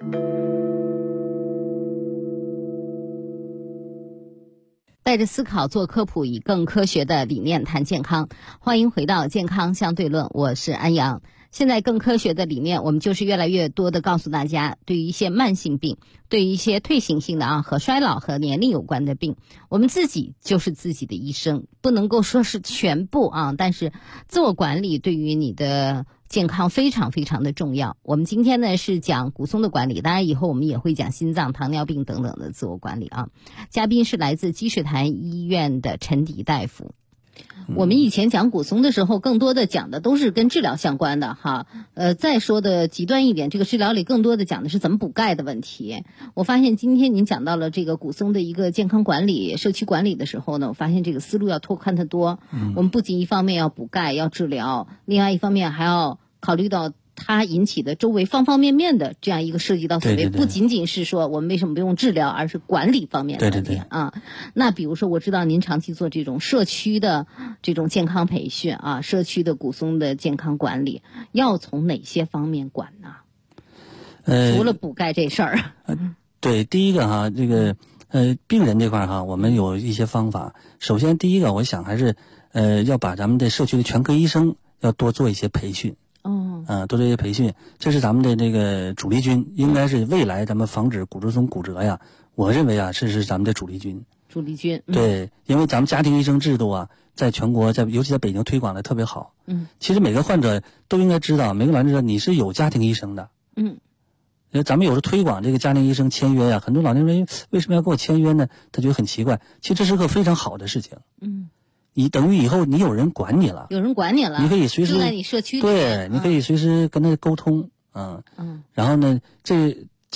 带着思考做科普，以更科学的理念谈健康。欢迎回到健康相对论，我是安阳。现在更科学的理念，我们就是越来越多的告诉大家，对于一些慢性病，对于一些退行性的和衰老和年龄有关的病，我们自己就是自己的医生，不能够说是全部但是自我管理对于你的健康非常非常的重要。我们今天呢是讲骨松的管理，当然以后我们也会讲心脏、糖尿病等等的自我管理嘉宾是来自积水潭医院的陈迪大夫。我们以前讲骨松的时候，更多的讲的都是跟治疗相关的再说的极端一点，这个治疗里更多的讲的是怎么补钙的问题。我发现今天您讲到了这个骨松的一个健康管理、社区管理的时候呢，我发现这个思路要拓宽得多。我们不仅一方面要补钙、要治疗，另外一方面还要考虑到它引起的周围方方面面的这样一个涉及到所谓不仅仅是说我们为什么不用治疗，而是管理方面的问题那比如说我知道您长期做这种社区的这种健康培训社区的骨松的健康管理，要从哪些方面管呢？除了补钙这事儿对，第一个这个病人这块我们有一些方法。首先第一个我想还是要把咱们的社区的全科医生要多做一些培训多做一些培训，这是咱们的这个主力军，应该是未来咱们防止骨质疏松骨折我认为这是咱们的主力军。对，因为咱们家庭医生制度在全国尤其在北京推广的特别好。其实每个患者都应该知道，每个老人知道你是有家庭医生的。咱们有时候推广这个家庭医生签约很多老年人为什么要跟我签约呢？他觉得很奇怪，其实这是个非常好的事情。你等于以后你有人管你了，你可以随时住在你社区里， 对，你可以随时跟他沟通然后呢，这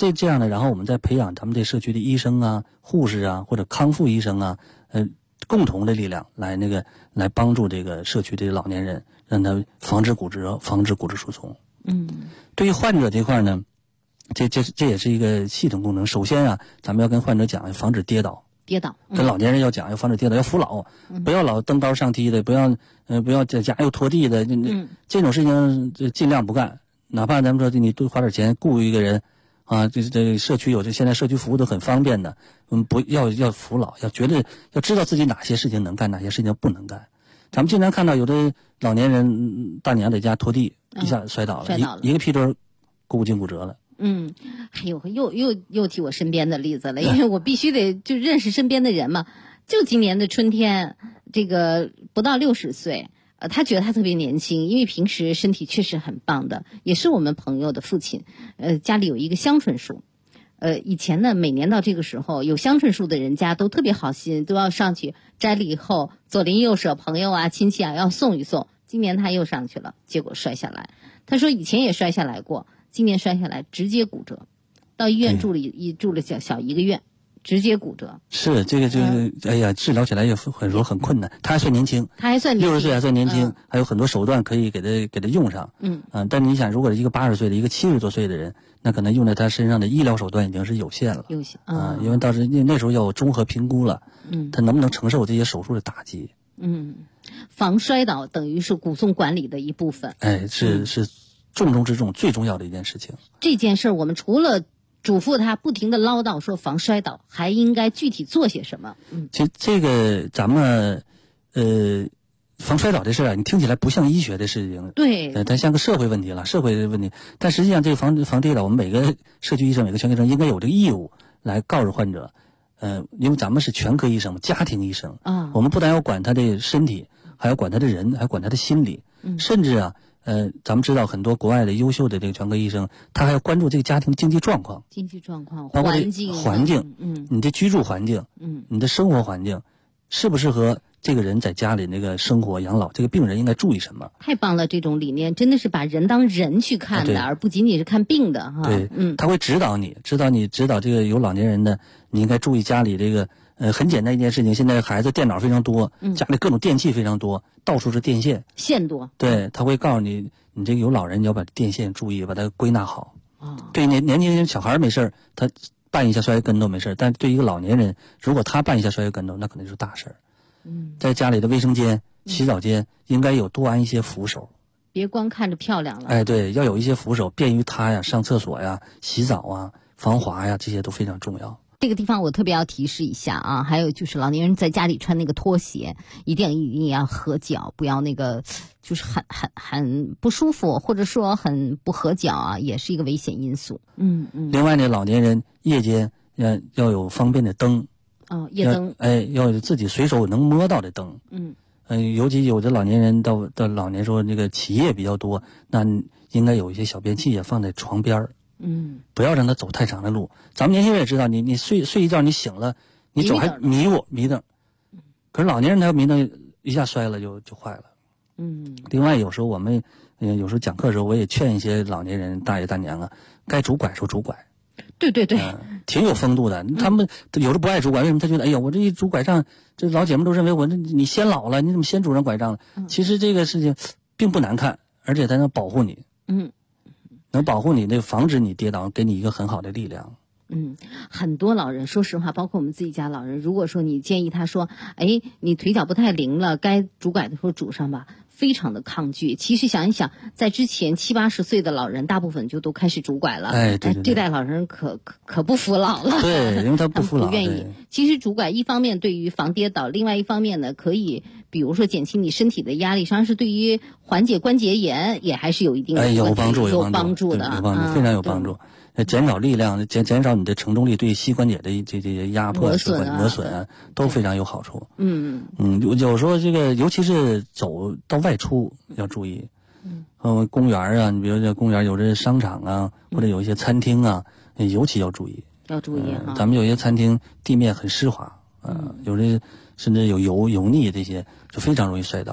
这样的，然后我们再培养咱们这社区的医生啊、护士啊或者康复医生啊，共同的力量来帮助这个社区这些老年人，让他防止骨折、防止骨质疏松。对于患者这块呢，这也是一个系统工程。首先啊，咱们要跟患者讲，防止跌倒。跟老年人要讲，要防止跌倒，要扶老，不要老蹬刀上梯的，不要在家又拖地的，这种事情尽量不干。哪怕咱们说你多花点钱雇一个人啊，这社区有现在社区服务都很方便的，不要扶老，要知道自己哪些事情能干，哪些事情不能干。咱们经常看到有的老年人大娘在家拖地，一下摔倒了，一个屁墩股筋骨折了。 哎呦，又提我身边的例子了，因为我必须得就认识身边的人嘛。就今年的春天，这个不到60岁，他觉得他特别年轻，因为平时身体确实很棒的，也是我们朋友的父亲。家里有一个香椿树，以前呢，每年到这个时候，有香椿树的人家都特别好心，都要上去摘了以后，左邻右舍、朋友啊、亲戚啊要送一送。今年他又上去了，结果摔下来。他说以前也摔下来过。今年摔下来直接骨折，到医院住了小1个月，直接骨折。 是这个哎呀，治疗起来也很困难。他还算年轻，60岁还算年轻，还有很多手段可以给他用上。但你想，如果一个80岁的一个70多岁的人，那可能用在他身上的医疗手段已经是有限了。因为到时那时候要有综合评估了，他能不能承受这些手术的打击？ 防摔倒等于是骨松管理的一部分。 是重中之重、最重要的一件事情。 这件事我们除了嘱咐他不停的唠叨说防摔倒，还应该具体做些什么？ 这个咱们防摔倒这事啊，你听起来不像医学的事情， 对， 它像个社会问题了，社会问题。但实际上，这个防跌倒，我们每个社区医生、每个全科医生应该有这个义务来告诉患者，因为咱们是全科医生、家庭医生啊， 我们不但要管他的身体，还要管他的人，还要管他的心理，甚至啊。咱们知道很多国外的优秀的这个全科医生，他还要关注这个家庭经济状况、 环境， 你的居住环境，你的生活环境，适不适合这个人在家里那个生活养老？这个病人应该注意什么？ 太棒了，这种理念真的是把人当人去看的，而不仅仅是看病的哈。 对，他会指导这个有老年人的，你应该注意家里这个。很简单一件事情，现在孩子电脑非常多，家里各种电器非常多，到处是电线多。 对，他会告诉你这个有老人，你要把电线注意，把它归纳好。对年轻人小孩没事，他绊一下摔个跟头没事，但对一个老年人，如果他绊一下摔个跟头，那可能就是大事。在家里的卫生间、洗澡间应该有多安一些扶手， 别光看着漂亮了。 对，要有一些扶手，便于他呀上厕所呀、洗澡啊、防滑呀，这些都非常重要。 这个地方我特别要提示一下啊，还有就是老年人在家里穿那个拖鞋，一定要合脚，不要那个就是很不舒服，或者说很不合脚啊，也是一个危险因素。 另外呢，老年人夜间要有方便的灯， 夜灯， 要有自己随手能摸到的灯。尤其有的老年人到老年时候那个起夜比较多，那应该有一些小便器也放在床边儿。不要让他走太长的路。咱们年轻人也知道，你睡一觉，你醒了，你走还迷瞪。可是老年人他迷瞪一下摔了就坏了。另外有时候我们有时候讲课的时候，我也劝一些老年人大爷大娘啊，该拄拐时候拄拐。 对， 挺有风度的。他们有的不爱拄拐，为什么？他觉得哎呀，我这一拄拐杖，这老姐们都认为你先老了，你怎么先拄上拐杖了？其实这个事情并不难看，而且它能保护你。能保护你，防止你跌倒，给你一个很好的力量。 很多老人，说实话，包括我们自己家老人，如果说你建议他说，你腿脚不太灵了，该拄拐的时候拄上吧，非常的抗拒。其实想一想，在之前70、80岁的老人，大部分就都开始拄拐了。 对， 这代老人可不服老了。 对，因为他不服老， 不愿意。其实拄拐一方面对于防跌倒，另外一方面呢，可以比如说减轻你身体的压力，实际上是对于缓解关节炎也还是有一定的有帮助的， 有帮助， 非常有帮助。减少力量，减少你的承重力对膝关节的这些压迫、磨损啊，都非常有好处。有时候这个，尤其是走到外出要注意。公园啊，你比如说公园有这商场啊，或者有一些餐厅啊，尤其要注意。咱们有些餐厅地面很湿滑，有的甚至有油腻这些，就非常容易摔倒。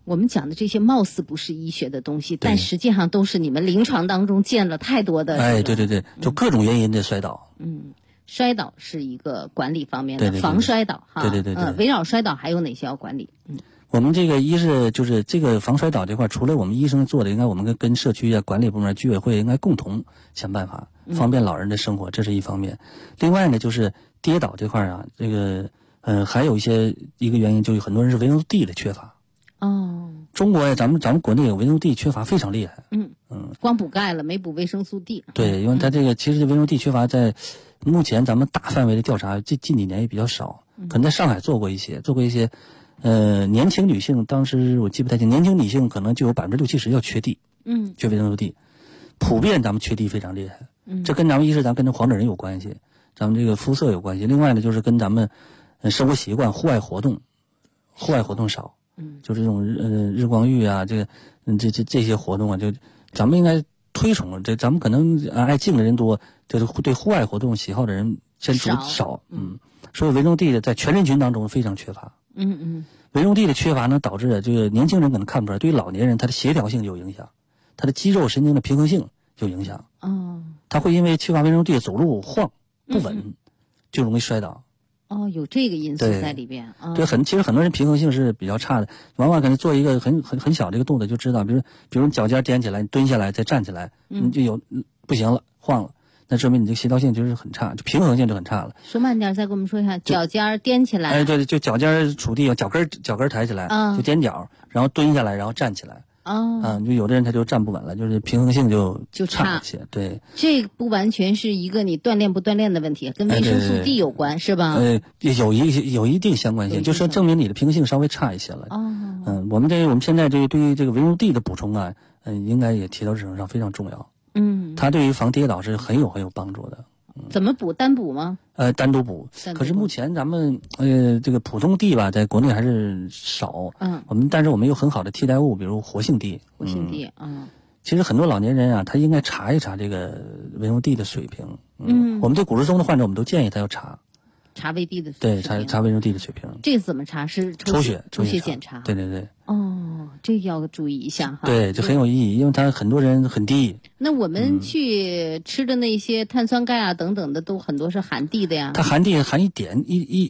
我们讲的这些貌似不是医学的东西，但实际上都是你们临床当中见了太多的。 哎，对对对，就各种原因的摔倒。 摔倒是一个管理方面的，防摔倒哈。 对对对对。 围绕摔倒还有哪些要管理？ 我们这个一是就是这个防摔倒这块，除了我们医生做的，应该我们跟社区管理部门、居委会应该共同想办法，方便老人的生活，这是一方面。另外呢，就是跌倒这块啊，这个还有一个原因，就是很多人是维生素 D 的缺乏。中国呀，咱们国内有维生素 D 缺乏非常厉害。 光补钙了，没补维生素 D。 对，因为它这个其实维生素 D 缺乏在目前咱们大范围的调查，近几年也比较少。可能在上海做过一些，年轻女性，当时我记不太清，年轻女性可能就有60%-70%要缺 D。缺维生素 D， 普遍咱们缺 D 非常厉害。这跟咱们咱跟黄种人有关系，咱们这个肤色有关系。另外呢，就是跟咱们生活习惯、户外活动少。就是这种日光浴啊，这些活动啊，就咱们应该推崇。这咱们可能爱静的人多，就是对户外活动喜好的人先少。所以维生素 D 的在全人群当中非常缺乏。维生素 D 的缺乏呢，导致这个年轻人可能看不出来，对于老年人他的协调性有影响，他的肌肉神经的平衡性有影响。他会因为缺乏维生素 D 走路晃不稳，就容易摔倒。 有这个因素在里边。 对，其实很多人平衡性是比较差的，往往可能做一个很小的一个动作就知道，比如脚尖踮起来，你蹲下来再站起来，你就不行了，晃了，那说明你这协调性就是很差，就平衡性就很差了。 说慢点，再跟我们说一下，脚尖踮起来。 哎，对，就脚尖触地，脚跟抬起来，就踮脚，然后蹲下来，然后站起来。就有的人他就站不稳了，就是平衡性就差一些。对， 这不完全是一个你锻炼不锻炼的问题，跟维生素 D 有关，是吧？ 有一定相关性，就是说证明你的平衡性稍微差一些了。我们现在对于这个维生素 D 的补充啊，应该也提到日程上非常重要。它对于防跌倒是很有帮助的。 怎么补？单补吗？ 单独补。可是目前咱们这个普通地吧，在国内还是少。但是我们有很好的替代物，比如活性地。其实很多老年人啊，他应该查一查这个维生素 D 的水平。我们对骨质疏松的患者，我们都建议他要查维 D 的水对， 平。 查维生素 D 的水平。 这个怎么查？是抽血检查。 对对对。 这要注意一下哈。 对，这很有意义，因为他很多人很低。 那我们去吃的那些碳酸钙啊等等的，都很多是含 D 的呀。 它含 D 含一点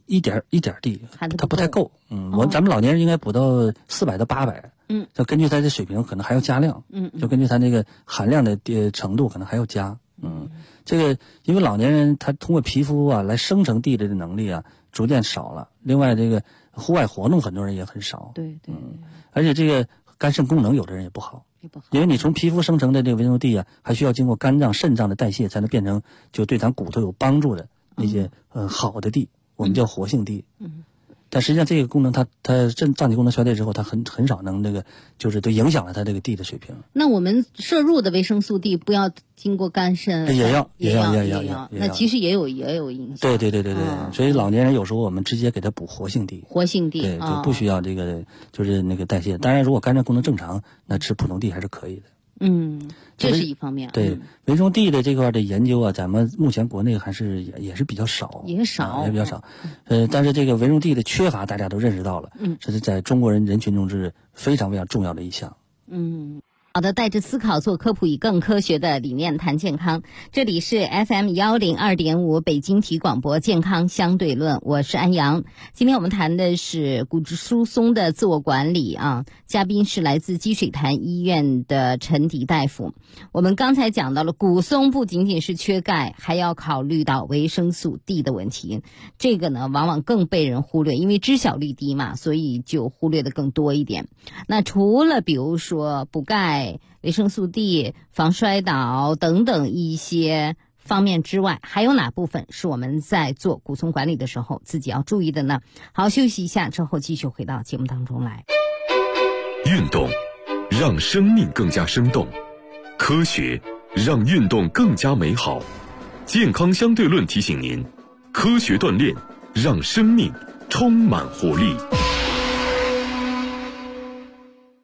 D， 它不太够。咱们老年人应该补到400到800。就根据它的水平，可能还要加量。就根据它那个含量的程度，可能还要加。这个因为老年人他通过皮肤啊来生成 D 的能力啊逐渐少了。另外，这个户外活动很多人也很少。 对。 而且这个肝肾功能有的人也不好，因为你从皮肤生成的这个维生素 D 啊，还需要经过肝脏、肾脏的代谢，才能变成就对咱骨头有帮助的那些好的 D， 我们叫活性 D。但实际上这个功能它脏器功能衰退之后，它很少能就是都影响了它这个 D 的水平。 那我们摄入的维生素 D 不要经过肝肾也要， 那其实也有影响。 对，所以老年人有时候我们直接给他补活性 D。对，就不需要这个就是那个代谢。当然，如果肝肾功能正常，那吃普通 D 还是可以的。 这是一方面。 对，维生素 D 的这块的研究啊，咱们目前国内还是也是比较少， 也比较少。但是这个维生素 D 的缺乏，大家都认识到了。这是在中国人群中是非常非常重要的一项。 好的，带着思考做科普，以更科学的理念谈健康。这里是 FM 102.5北京体育广播健康相对论，我是安阳。今天我们谈的是骨质疏松的自我管理啊，嘉宾是来自积水潭医院的陈迪大夫。我们刚才讲到了骨松不仅仅是缺钙，还要考虑到维生素 D 的问题。这个呢，往往更被人忽略，因为知晓率低嘛，所以就忽略的更多一点。那除了比如说补钙、维生素 D、防摔倒等等一些方面之外，还有哪部分是我们在做骨松管理的时候自己要注意的呢？好，休息一下之后继续回到节目当中来。 运动让生命更加生动，科学让运动更加美好。健康相对论提醒您，科学锻炼让生命充满活力。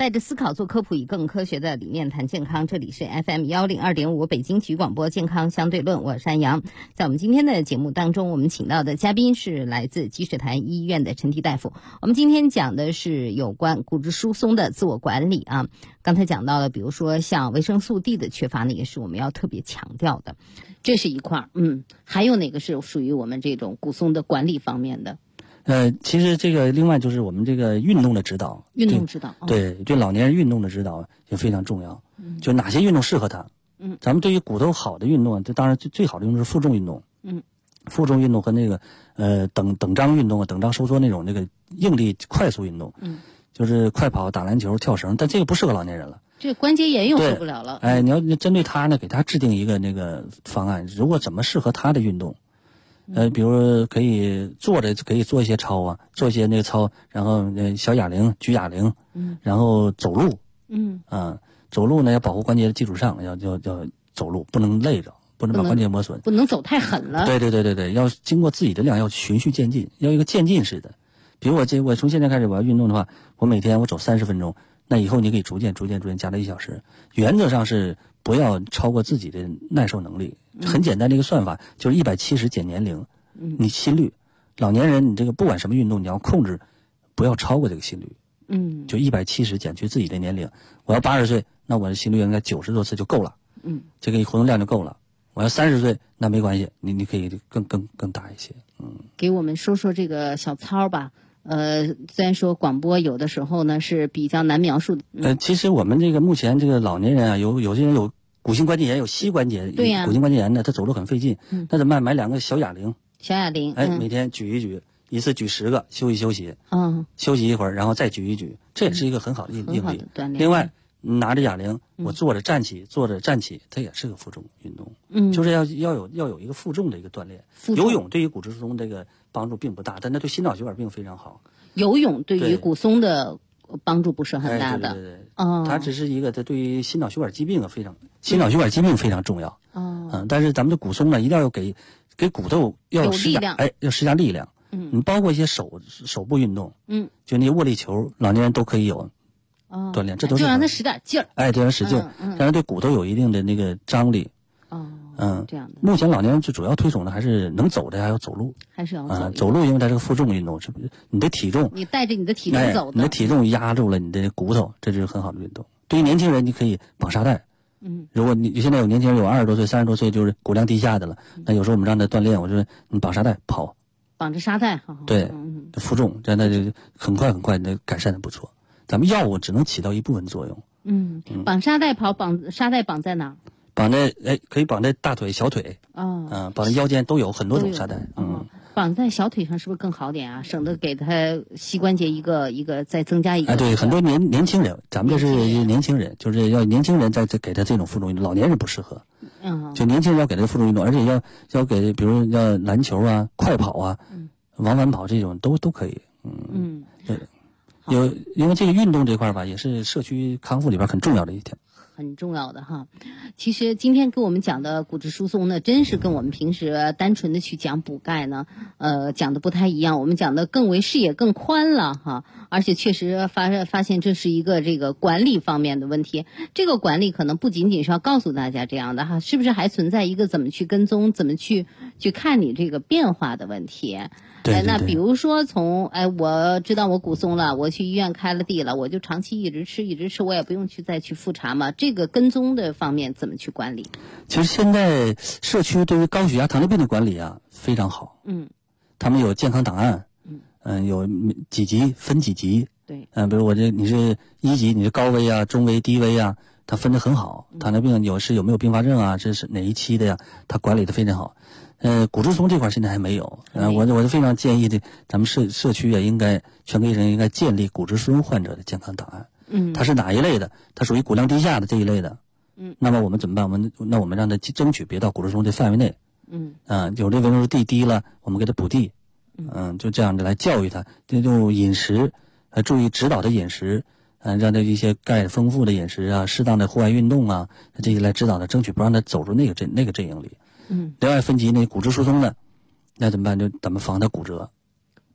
带着思考做科普，以更科学的理念谈健康。这里是 FM102.5 北京体育广播健康相对论，我是安阳。在我们今天的节目当中，我们请到的嘉宾是来自积水潭医院的陈迪大夫。我们今天讲的是有关骨质疏松的自我管理啊。刚才讲到了，比如说像维生素 D 的缺乏呢，也是我们要特别强调的，这是一块。还有哪个是属于我们这种骨松的管理方面的？ 其实这个另外就是我们这个运动的指导，对老年人运动的指导也非常重要。就哪些运动适合他？咱们对于骨头好的运动，这当然最好的运动是负重运动。负重运动和那个等张运动啊，等张收缩那种那个硬力快速运动。就是快跑、打篮球、跳绳，但这个不适合老年人了。 这关节炎又受不了了。 你要针对他呢，给他制定一个那个方案，如果怎么适合他的运动。比如可以坐着可以做一些操啊，做一些那个操，然后小哑铃、举哑铃，然后走路，走路呢要保护关节的基础上，要走路，不能累着，不能把关节磨损， 不能走太狠了。 对，要经过自己的量，要循序渐进，要一个渐进式的。比如我从现在开始我要运动的话，我每天我走30分钟，那以后你可以逐渐加到1小时，原则上是不要超过自己的耐受能力。很简单的一个算法，就是170减年龄，你心率，老年人你这个不管什么运动，你要控制不要超过这个心率。就170减去自己的年龄，我要80岁，那我的心率应该90多次就够了。这个活动量就够了。我要30岁，那没关系，你可以更大一些。 给我们说说这个小操吧。虽然说广播有的时候呢是比较难描述的。 其实我们这个目前这个老年人啊，有些人有骨性关节炎，有膝关节， 对呀， 骨性关节炎呢，他走路很费劲。那怎么办？买2个小哑铃。每天举一举，一次举10个，休息。休息一会儿，然后再举一举，这也是一个很好的硬力锻炼。 另外，拿着哑铃，我坐着站起，它也是个负重运动。就是要有一个负重的一个锻炼。游泳对于骨质疏松这个帮助并不大，但它对心脑血管病非常好。 游泳对于骨松的帮助不是很大的。 对，它只是一个，它对于心脑血管疾病非常重要。但是咱们的骨松呢，一定要给骨头要施加力量。你包括一些手部运动，就那些握力球，老年人都可以有锻炼，这都是就让他使点劲儿。 对，让他使劲，让他对骨头有一定的那个张力。 这样的。 目前老年人最主要推崇的还是能走的，还要走路。 还是要走。 走路，因为它是个负重运动，是不是？你的体重， 你带着你的体重走的， 你的体重压住了你的骨头，这就是很好的运动。对于年轻人，你可以绑沙袋。如果你现在有年轻人有20多岁、30多岁，就是骨量低下的了，那有时候我们让他锻炼，我说你绑沙袋跑， 绑着沙袋， 对，负重，这样他就很快的改善的不错。咱们药物只能起到一部分作用。 绑沙袋跑，沙袋绑在哪？ 绑在可以绑在大腿、小腿，绑在腰间，都有很多种沙袋。 绑在小腿上是不是更好点啊？省得给他膝关节一个再增加一个。 对，很多年轻人，咱们这是年轻人，就是要年轻人再给他这种负重运动，老年人不适合。就年轻人要给他负重运动，而且要给，比如要篮球啊、快跑啊、往返跑这种都可以。对，因为这个运动这块吧，也是社区康复里边很重要的一条。 很重要的哈。其实今天跟我们讲的骨质疏松呢，真是跟我们平时单纯的去讲补钙呢，讲的不太一样。我们讲的更为视野更宽了哈，而且确实发现这是一个这个管理方面的问题。这个管理可能不仅仅是要告诉大家这样的哈，是不是还存在一个怎么去跟踪、怎么去看你这个变化的问题？ 对， 那比如说我知道我骨松了，我去医院开了 D 了，我就长期一直吃，我也不用再去复查嘛。这个跟踪的方面怎么去管理？ 其实现在社区对于高血压、糖尿病的管理啊非常好。他们有健康档案。有几级分几级。 对。 比如你是1级，你是高危啊、中危、低危啊，它分得很好。糖尿病有没有并发症啊？这是哪一期的呀？它管理得非常好。骨质疏松这块现在还没有。我就非常建议咱们社区也应该，全国医生应该建立骨质疏松患者的健康档案。它是哪一类的？它属于骨量低下的这一类的。那么我们怎么办？我们让他争取别到骨质疏松的范围内。有这维生素 D 低了，我们给他补 D。就这样的来教育他，这种饮食，注意指导的饮食，让他一些钙丰富的饮食啊，适当的户外运动啊，这些来指导他，争取不让他走入那个阵营里。另外分级骨质疏松的，那怎么办？就咱们防他骨折。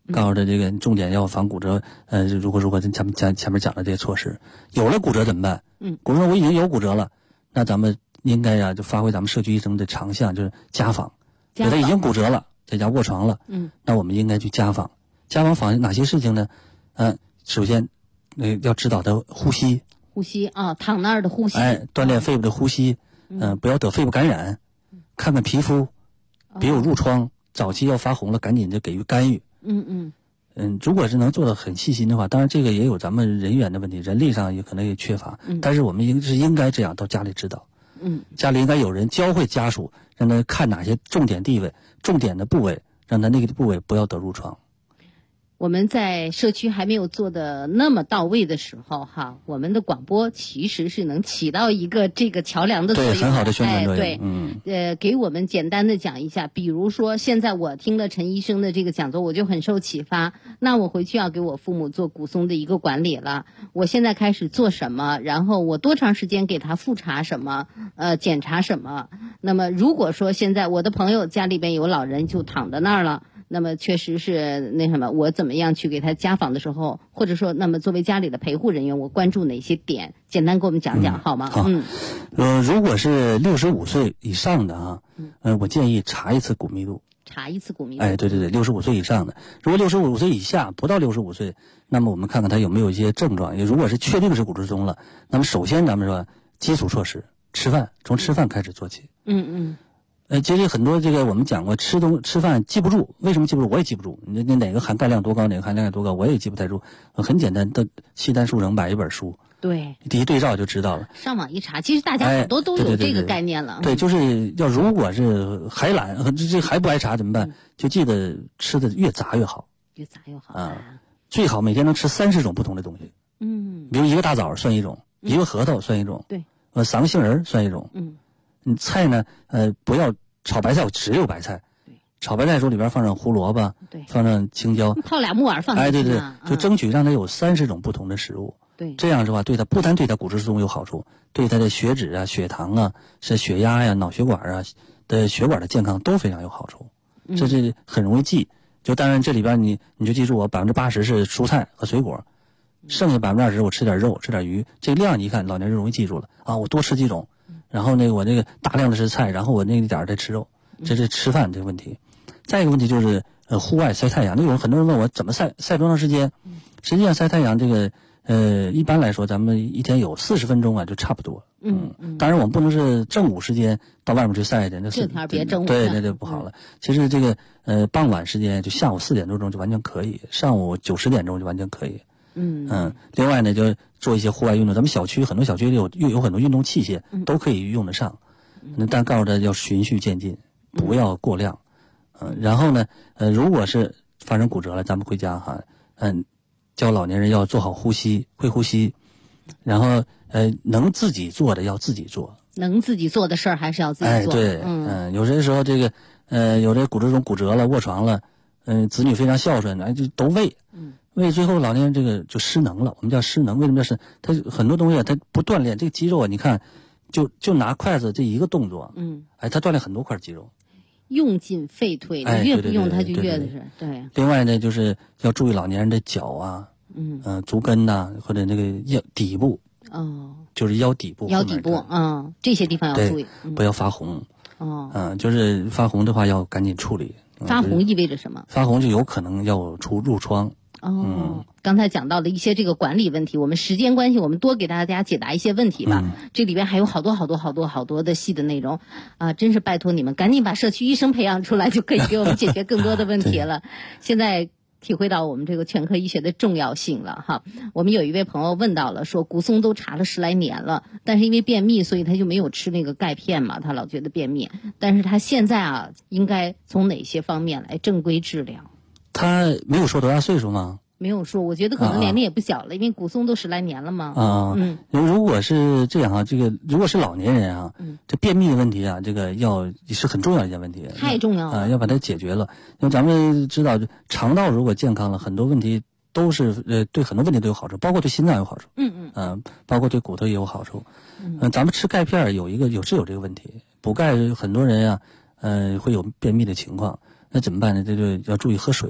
告诉他这个重点要防骨折，如何前面讲的这些措施。有了骨折怎么办？骨折我已经有骨折了，那咱们应该呀就发挥咱们社区医生的长项，就是家访。给他已经骨折了，在家卧床了，那我们应该去家访。家访哪些事情呢？首先，要指导他呼吸啊，躺那儿的呼吸， 锻炼肺部的呼吸，不要得肺部感染，看看皮肤，别有褥疮，早期要发红了，赶紧就给予干预。如果是能做得很细心的话，当然这个也有咱们人员的问题，人力上也可能也缺乏，但是我们应该这样到家里指导。家里应该有人教会家属，让他看哪些重点地位、重点的部位，让他那个部位不要得褥疮。 我们在社区还没有做的那么到位的时候哈，我们的广播其实是能起到一个这个桥梁的作用， 对，很好的宣传作用。给我们简单的讲一下，比如说现在我听了陈医生的这个讲座，我就很受启发。那我回去要给我父母做骨松的一个管理了，我现在开始做什么？然后我多长时间给他复查什么？检查什么？那么如果说现在我的朋友家里边有老人就躺在那儿了。那么确实是那什么，我怎么样去给他家访的时候，或者说，那么作为家里的陪护人员，我关注哪些点？简单给我们讲讲好吗？ 好，如果是65岁以上的啊，我建议查一次骨密度。 查一次骨密度。 对，65岁以上的，如果65岁以下，不到65岁，那么我们看看他有没有一些症状。如果是确定是骨质疏松了，那么首先咱们说基础措施，吃饭，从吃饭开始做起。其实很多这个我们讲过，吃饭记不住，为什么记不住？我也记不住。你哪个含钙量多高，哪个含量多高，我也记不太住。很简单的，西单书城买一本书， 对， 一对照就知道了。 上网一查，其实大家很多都有这个概念了。 对，就是如果是还懒，这还不爱查怎么办？就记得吃的越杂越好。 越杂越好最好每天能吃30种不同的东西。比如一个大枣算一种，一个核桃算一种， 对 ，3个杏仁算一种。菜呢，不要炒白菜，我只有白菜。炒白菜的时候里边放上胡萝卜，放上青椒， 泡2木耳放进去。 对，就争取让它有30种不同的食物。 对， 这样的话，不单对它骨质疏松有好处，对它的血脂啊、血糖啊、血压呀、脑血管啊的血管的健康都非常有好处。这是很容易记。就当然这里边你就记住，我80%是蔬菜和水果，剩下20%我吃点肉、吃点鱼。这个量你一看，老年人容易记住了啊，我多吃几种。然后我大量的吃菜，然后我一点再吃肉，这是吃饭这个问题。再一个问题就是户外晒太阳，很多人问我怎么晒多长时间？实际上晒太阳这个一般来说咱们一天有40分钟啊就差不多。当然我们不能是正午时间到外面去晒的， 这天别正午。 对，那就不好了。其实这个傍晚时间就下午4点多钟就完全可以，上午9、10点钟就完全可以。另外呢，就做一些户外运动。咱们很多小区里有很多运动器械，都可以用得上。但告诉他要循序渐进，不要过量。然后呢，如果是发生骨折了，咱们回家哈，教老年人要做好呼吸，会呼吸。然后能自己做的要自己做， 能自己做的事儿还是要自己做。 对，有些时候这个有的骨质中骨折了，卧床了，子女非常孝顺，就都喂。为最后老年人这个就失能了，我们叫失能。为什么叫失？他很多东西他不锻炼，这个肌肉啊，你看，就拿筷子这一个动作，他锻炼很多块肌肉， 用进废退，越不用他就越是对。 另外呢，就是要注意老年人的脚啊，足跟呐，或者那个腰底部，就是腰底部， 这些地方要注意， 不要发红。就是发红的话要赶紧处理。 发红意味着什么？ 发红就有可能要出褥疮。 刚才讲到了一些这个管理问题，我们时间关系，我们多给大家解答一些问题吧。这里边还有好多的细的内容啊，真是拜托你们赶紧把社区医生培养出来，就可以给我们解决更多的问题了。现在体会到我们这个全科医学的重要性了哈。我们有一位朋友问到了，说骨松都查了10来年了，但是因为便秘，所以他就没有吃那个钙片嘛，他老觉得便秘。但是他现在啊，应该从哪些方面来正规治疗？ 他没有说多大岁数吗？ 没有说，我觉得可能年龄也不小了，因为骨松都10来年了嘛。 如果是这样啊，如果是老年人啊，这便秘的问题啊，这个是很重要的一件问题， 太重要了要把它解决了。因为咱们知道，肠道如果健康了，很多问题都是对很多问题都有好处，包括对心脏有好处。包括对骨头也有好处。咱们吃钙片有这个问题，补钙很多人啊，会有便秘的情况，那怎么办呢？这就要注意喝水。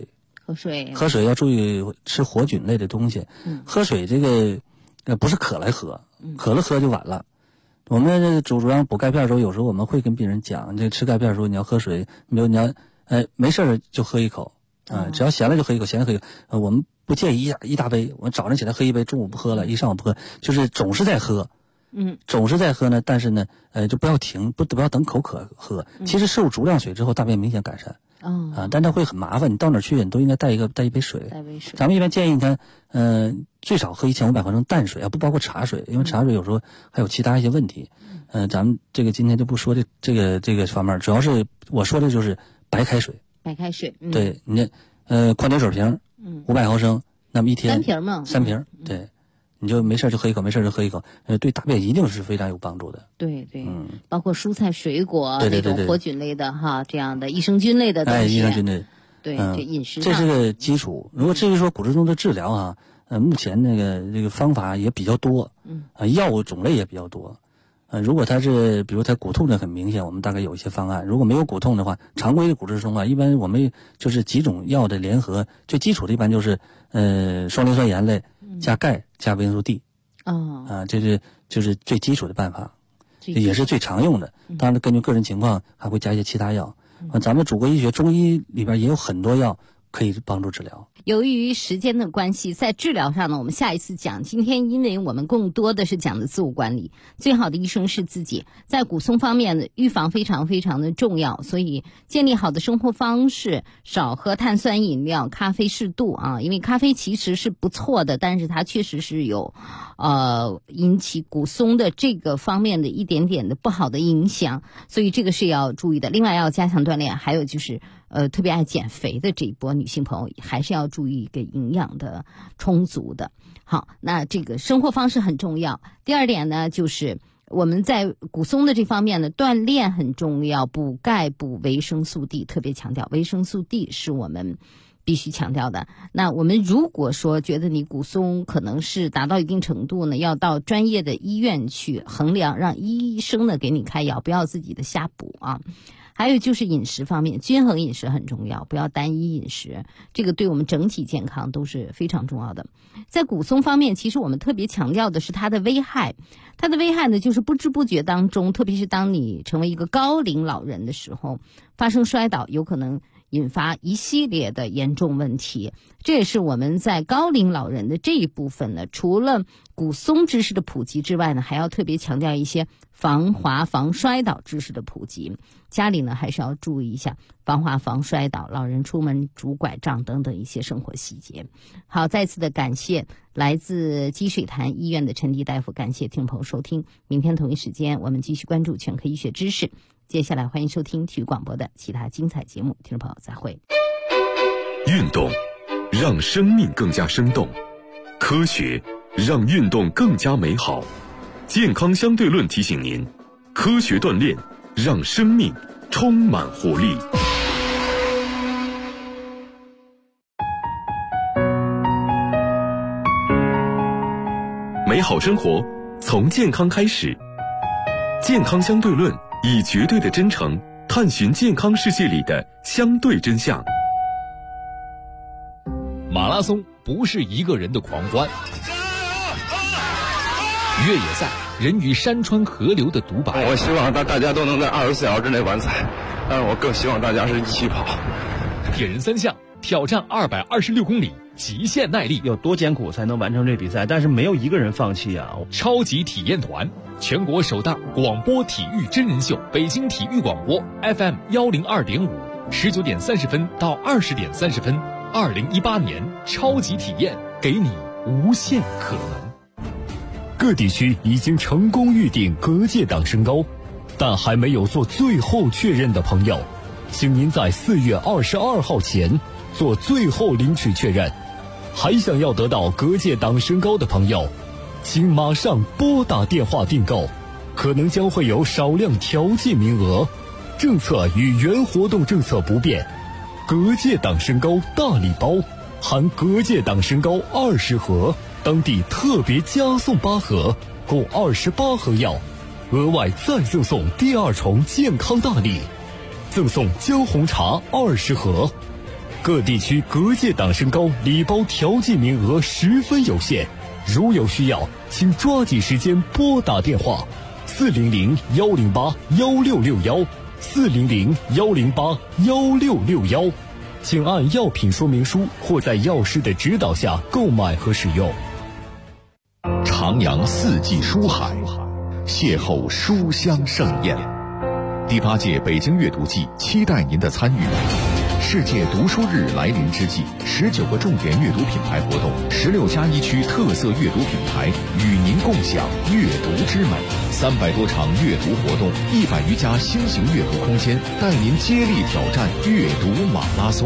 喝水要注意吃活菌类的东西。喝水这个不是渴来喝，渴了喝就晚了。我们主张补钙片的时候，有时候我们会跟病人讲，这吃钙片的时候你要喝水，你要没事就喝一口只要闲了就喝一口，闲了喝一口。我们不建议一大杯，我早上起来喝一杯，中午不喝了，一上午不喝，就是总是在喝。总是在喝呢，但是呢，就不要停，不要等口渴喝。其实摄入足量水之后，大便明显改善。但它会很麻烦，你到哪儿去你都应该带一杯水。咱们一般建议他，最少喝1500毫升淡水啊，不包括茶水，因为茶水有时候还有其他一些问题。咱们这个今天就不说这个方面，主要是我说的就是白开水。 白开水， 对，你矿泉水瓶，500毫升，那么一天 3瓶嘛 ，3瓶，对。你就没事就喝一口，没事就喝一口，对大便一定是非常有帮助的。 对，包括蔬菜水果那种活菌类的哈，这样的益生菌类的东西。 益生菌类。 对，这饮食上这是个基础。如果至于说骨质疏松的治疗啊，目前这个方法也比较多，药物种类也比较多。如果它是比如它骨痛的很明显，我们大概有一些方案。如果没有骨痛的话，常规的骨质疏松啊，一般我们就是几种药的联合，最基础的一般就是双磷酸盐类加钙加维生素 D。这就是最基础的办法，也是最常用的。当然根据个人情况还会加一些其他药。咱们祖国医学中医里边也有很多药可以帮助治疗。 由于时间的关系，在治疗上呢，我们下一次讲。今天因为我们更多的是讲的自我管理，最好的医生是自己。在骨松方面的预防非常非常的重要，所以建立好的生活方式，少喝碳酸饮料，咖啡适度啊。因为咖啡其实是不错的，但是它确实是有引起骨松的这个方面的一点点的不好的影响，所以这个是要注意的。另外要加强锻炼，还有就是特别爱减肥的这一波女性朋友，还是要注意一个营养的充足的。好，那这个生活方式很重要。第二点呢，就是我们在骨松的这方面呢，锻炼很重要，补钙补维生素 D， 特别强调维生素 D 是我们必须强调的。那我们如果说觉得你骨松可能是达到一定程度呢，要到专业的医院去衡量，让医生呢给你开药，不要自己的瞎补啊。还有就是饮食方面，均衡饮食很重要，不要单一饮食，这个对我们整体健康都是非常重要的。在骨松方面，其实我们特别强调的是它的危害。它的危害呢，就是不知不觉当中，特别是当你成为一个高龄老人的时候，发生摔倒，有可能引发一系列的严重问题。这也是我们在高龄老人的这一部分呢，除了骨松知识的普及之外呢，还要特别强调一些防滑防摔倒知识的普及。家里呢还是要注意一下防滑防摔倒，老人出门拄拐杖等等一些生活细节。好，再次的感谢来自积水潭医院的陈迪大夫，感谢听众朋友收听。明天同一时间我们继续关注全科医学知识。接下来欢迎收听体育广播的其他精彩节目，听众朋友再会。 运动让生命更加生动，科学让运动更加美好。健康相对论提醒您，科学锻炼让生命充满活力。美好生活从健康开始，健康相对论以绝对的真诚探寻健康世界里的相对真相。 马拉松不是一个人的狂欢，越野赛人与山川河流的独白。 我希望大家都能在24小时之内完赛，但是我更希望大家是一起跑。 铁人三项挑战226公里，极限耐力， 有多艰苦才能完成这比赛？但是没有一个人放弃啊！ 超级体验团，全国首档广播体育真人秀，北京体育广播 FM 102.5，19点30分到20点30分，2018年超级体验，给你无限可能。 各地区已经成功预定隔界党身高，但还没有做最后确认的朋友，请您在4月22号前做最后领取确认。还想要得到隔界党身高的朋友，请马上拨打电话订购，可能将会有少量调剂名额。政策与原活动政策不变。隔界党身高大礼包，含隔界党身高20盒，当地特别加送8盒，共28盒药，额外再赠送第2重健康大礼，赠送姜红茶20盒。 各地区各界党身高礼包调剂名额十分有限，如有需要，请抓紧时间拨打电话400-108-1661，400-108-1661，请按药品说明书或在药师的指导下购买和使用。 徜徉四季书海，邂逅书香盛宴。第8届北京阅读季期待您的参与。世界读书日来临之际，19个重点阅读品牌活动，16+1区特色阅读品牌与您共享阅读之美，300多场阅读活动，100余家新型阅读空间，带您接力挑战阅读马拉松。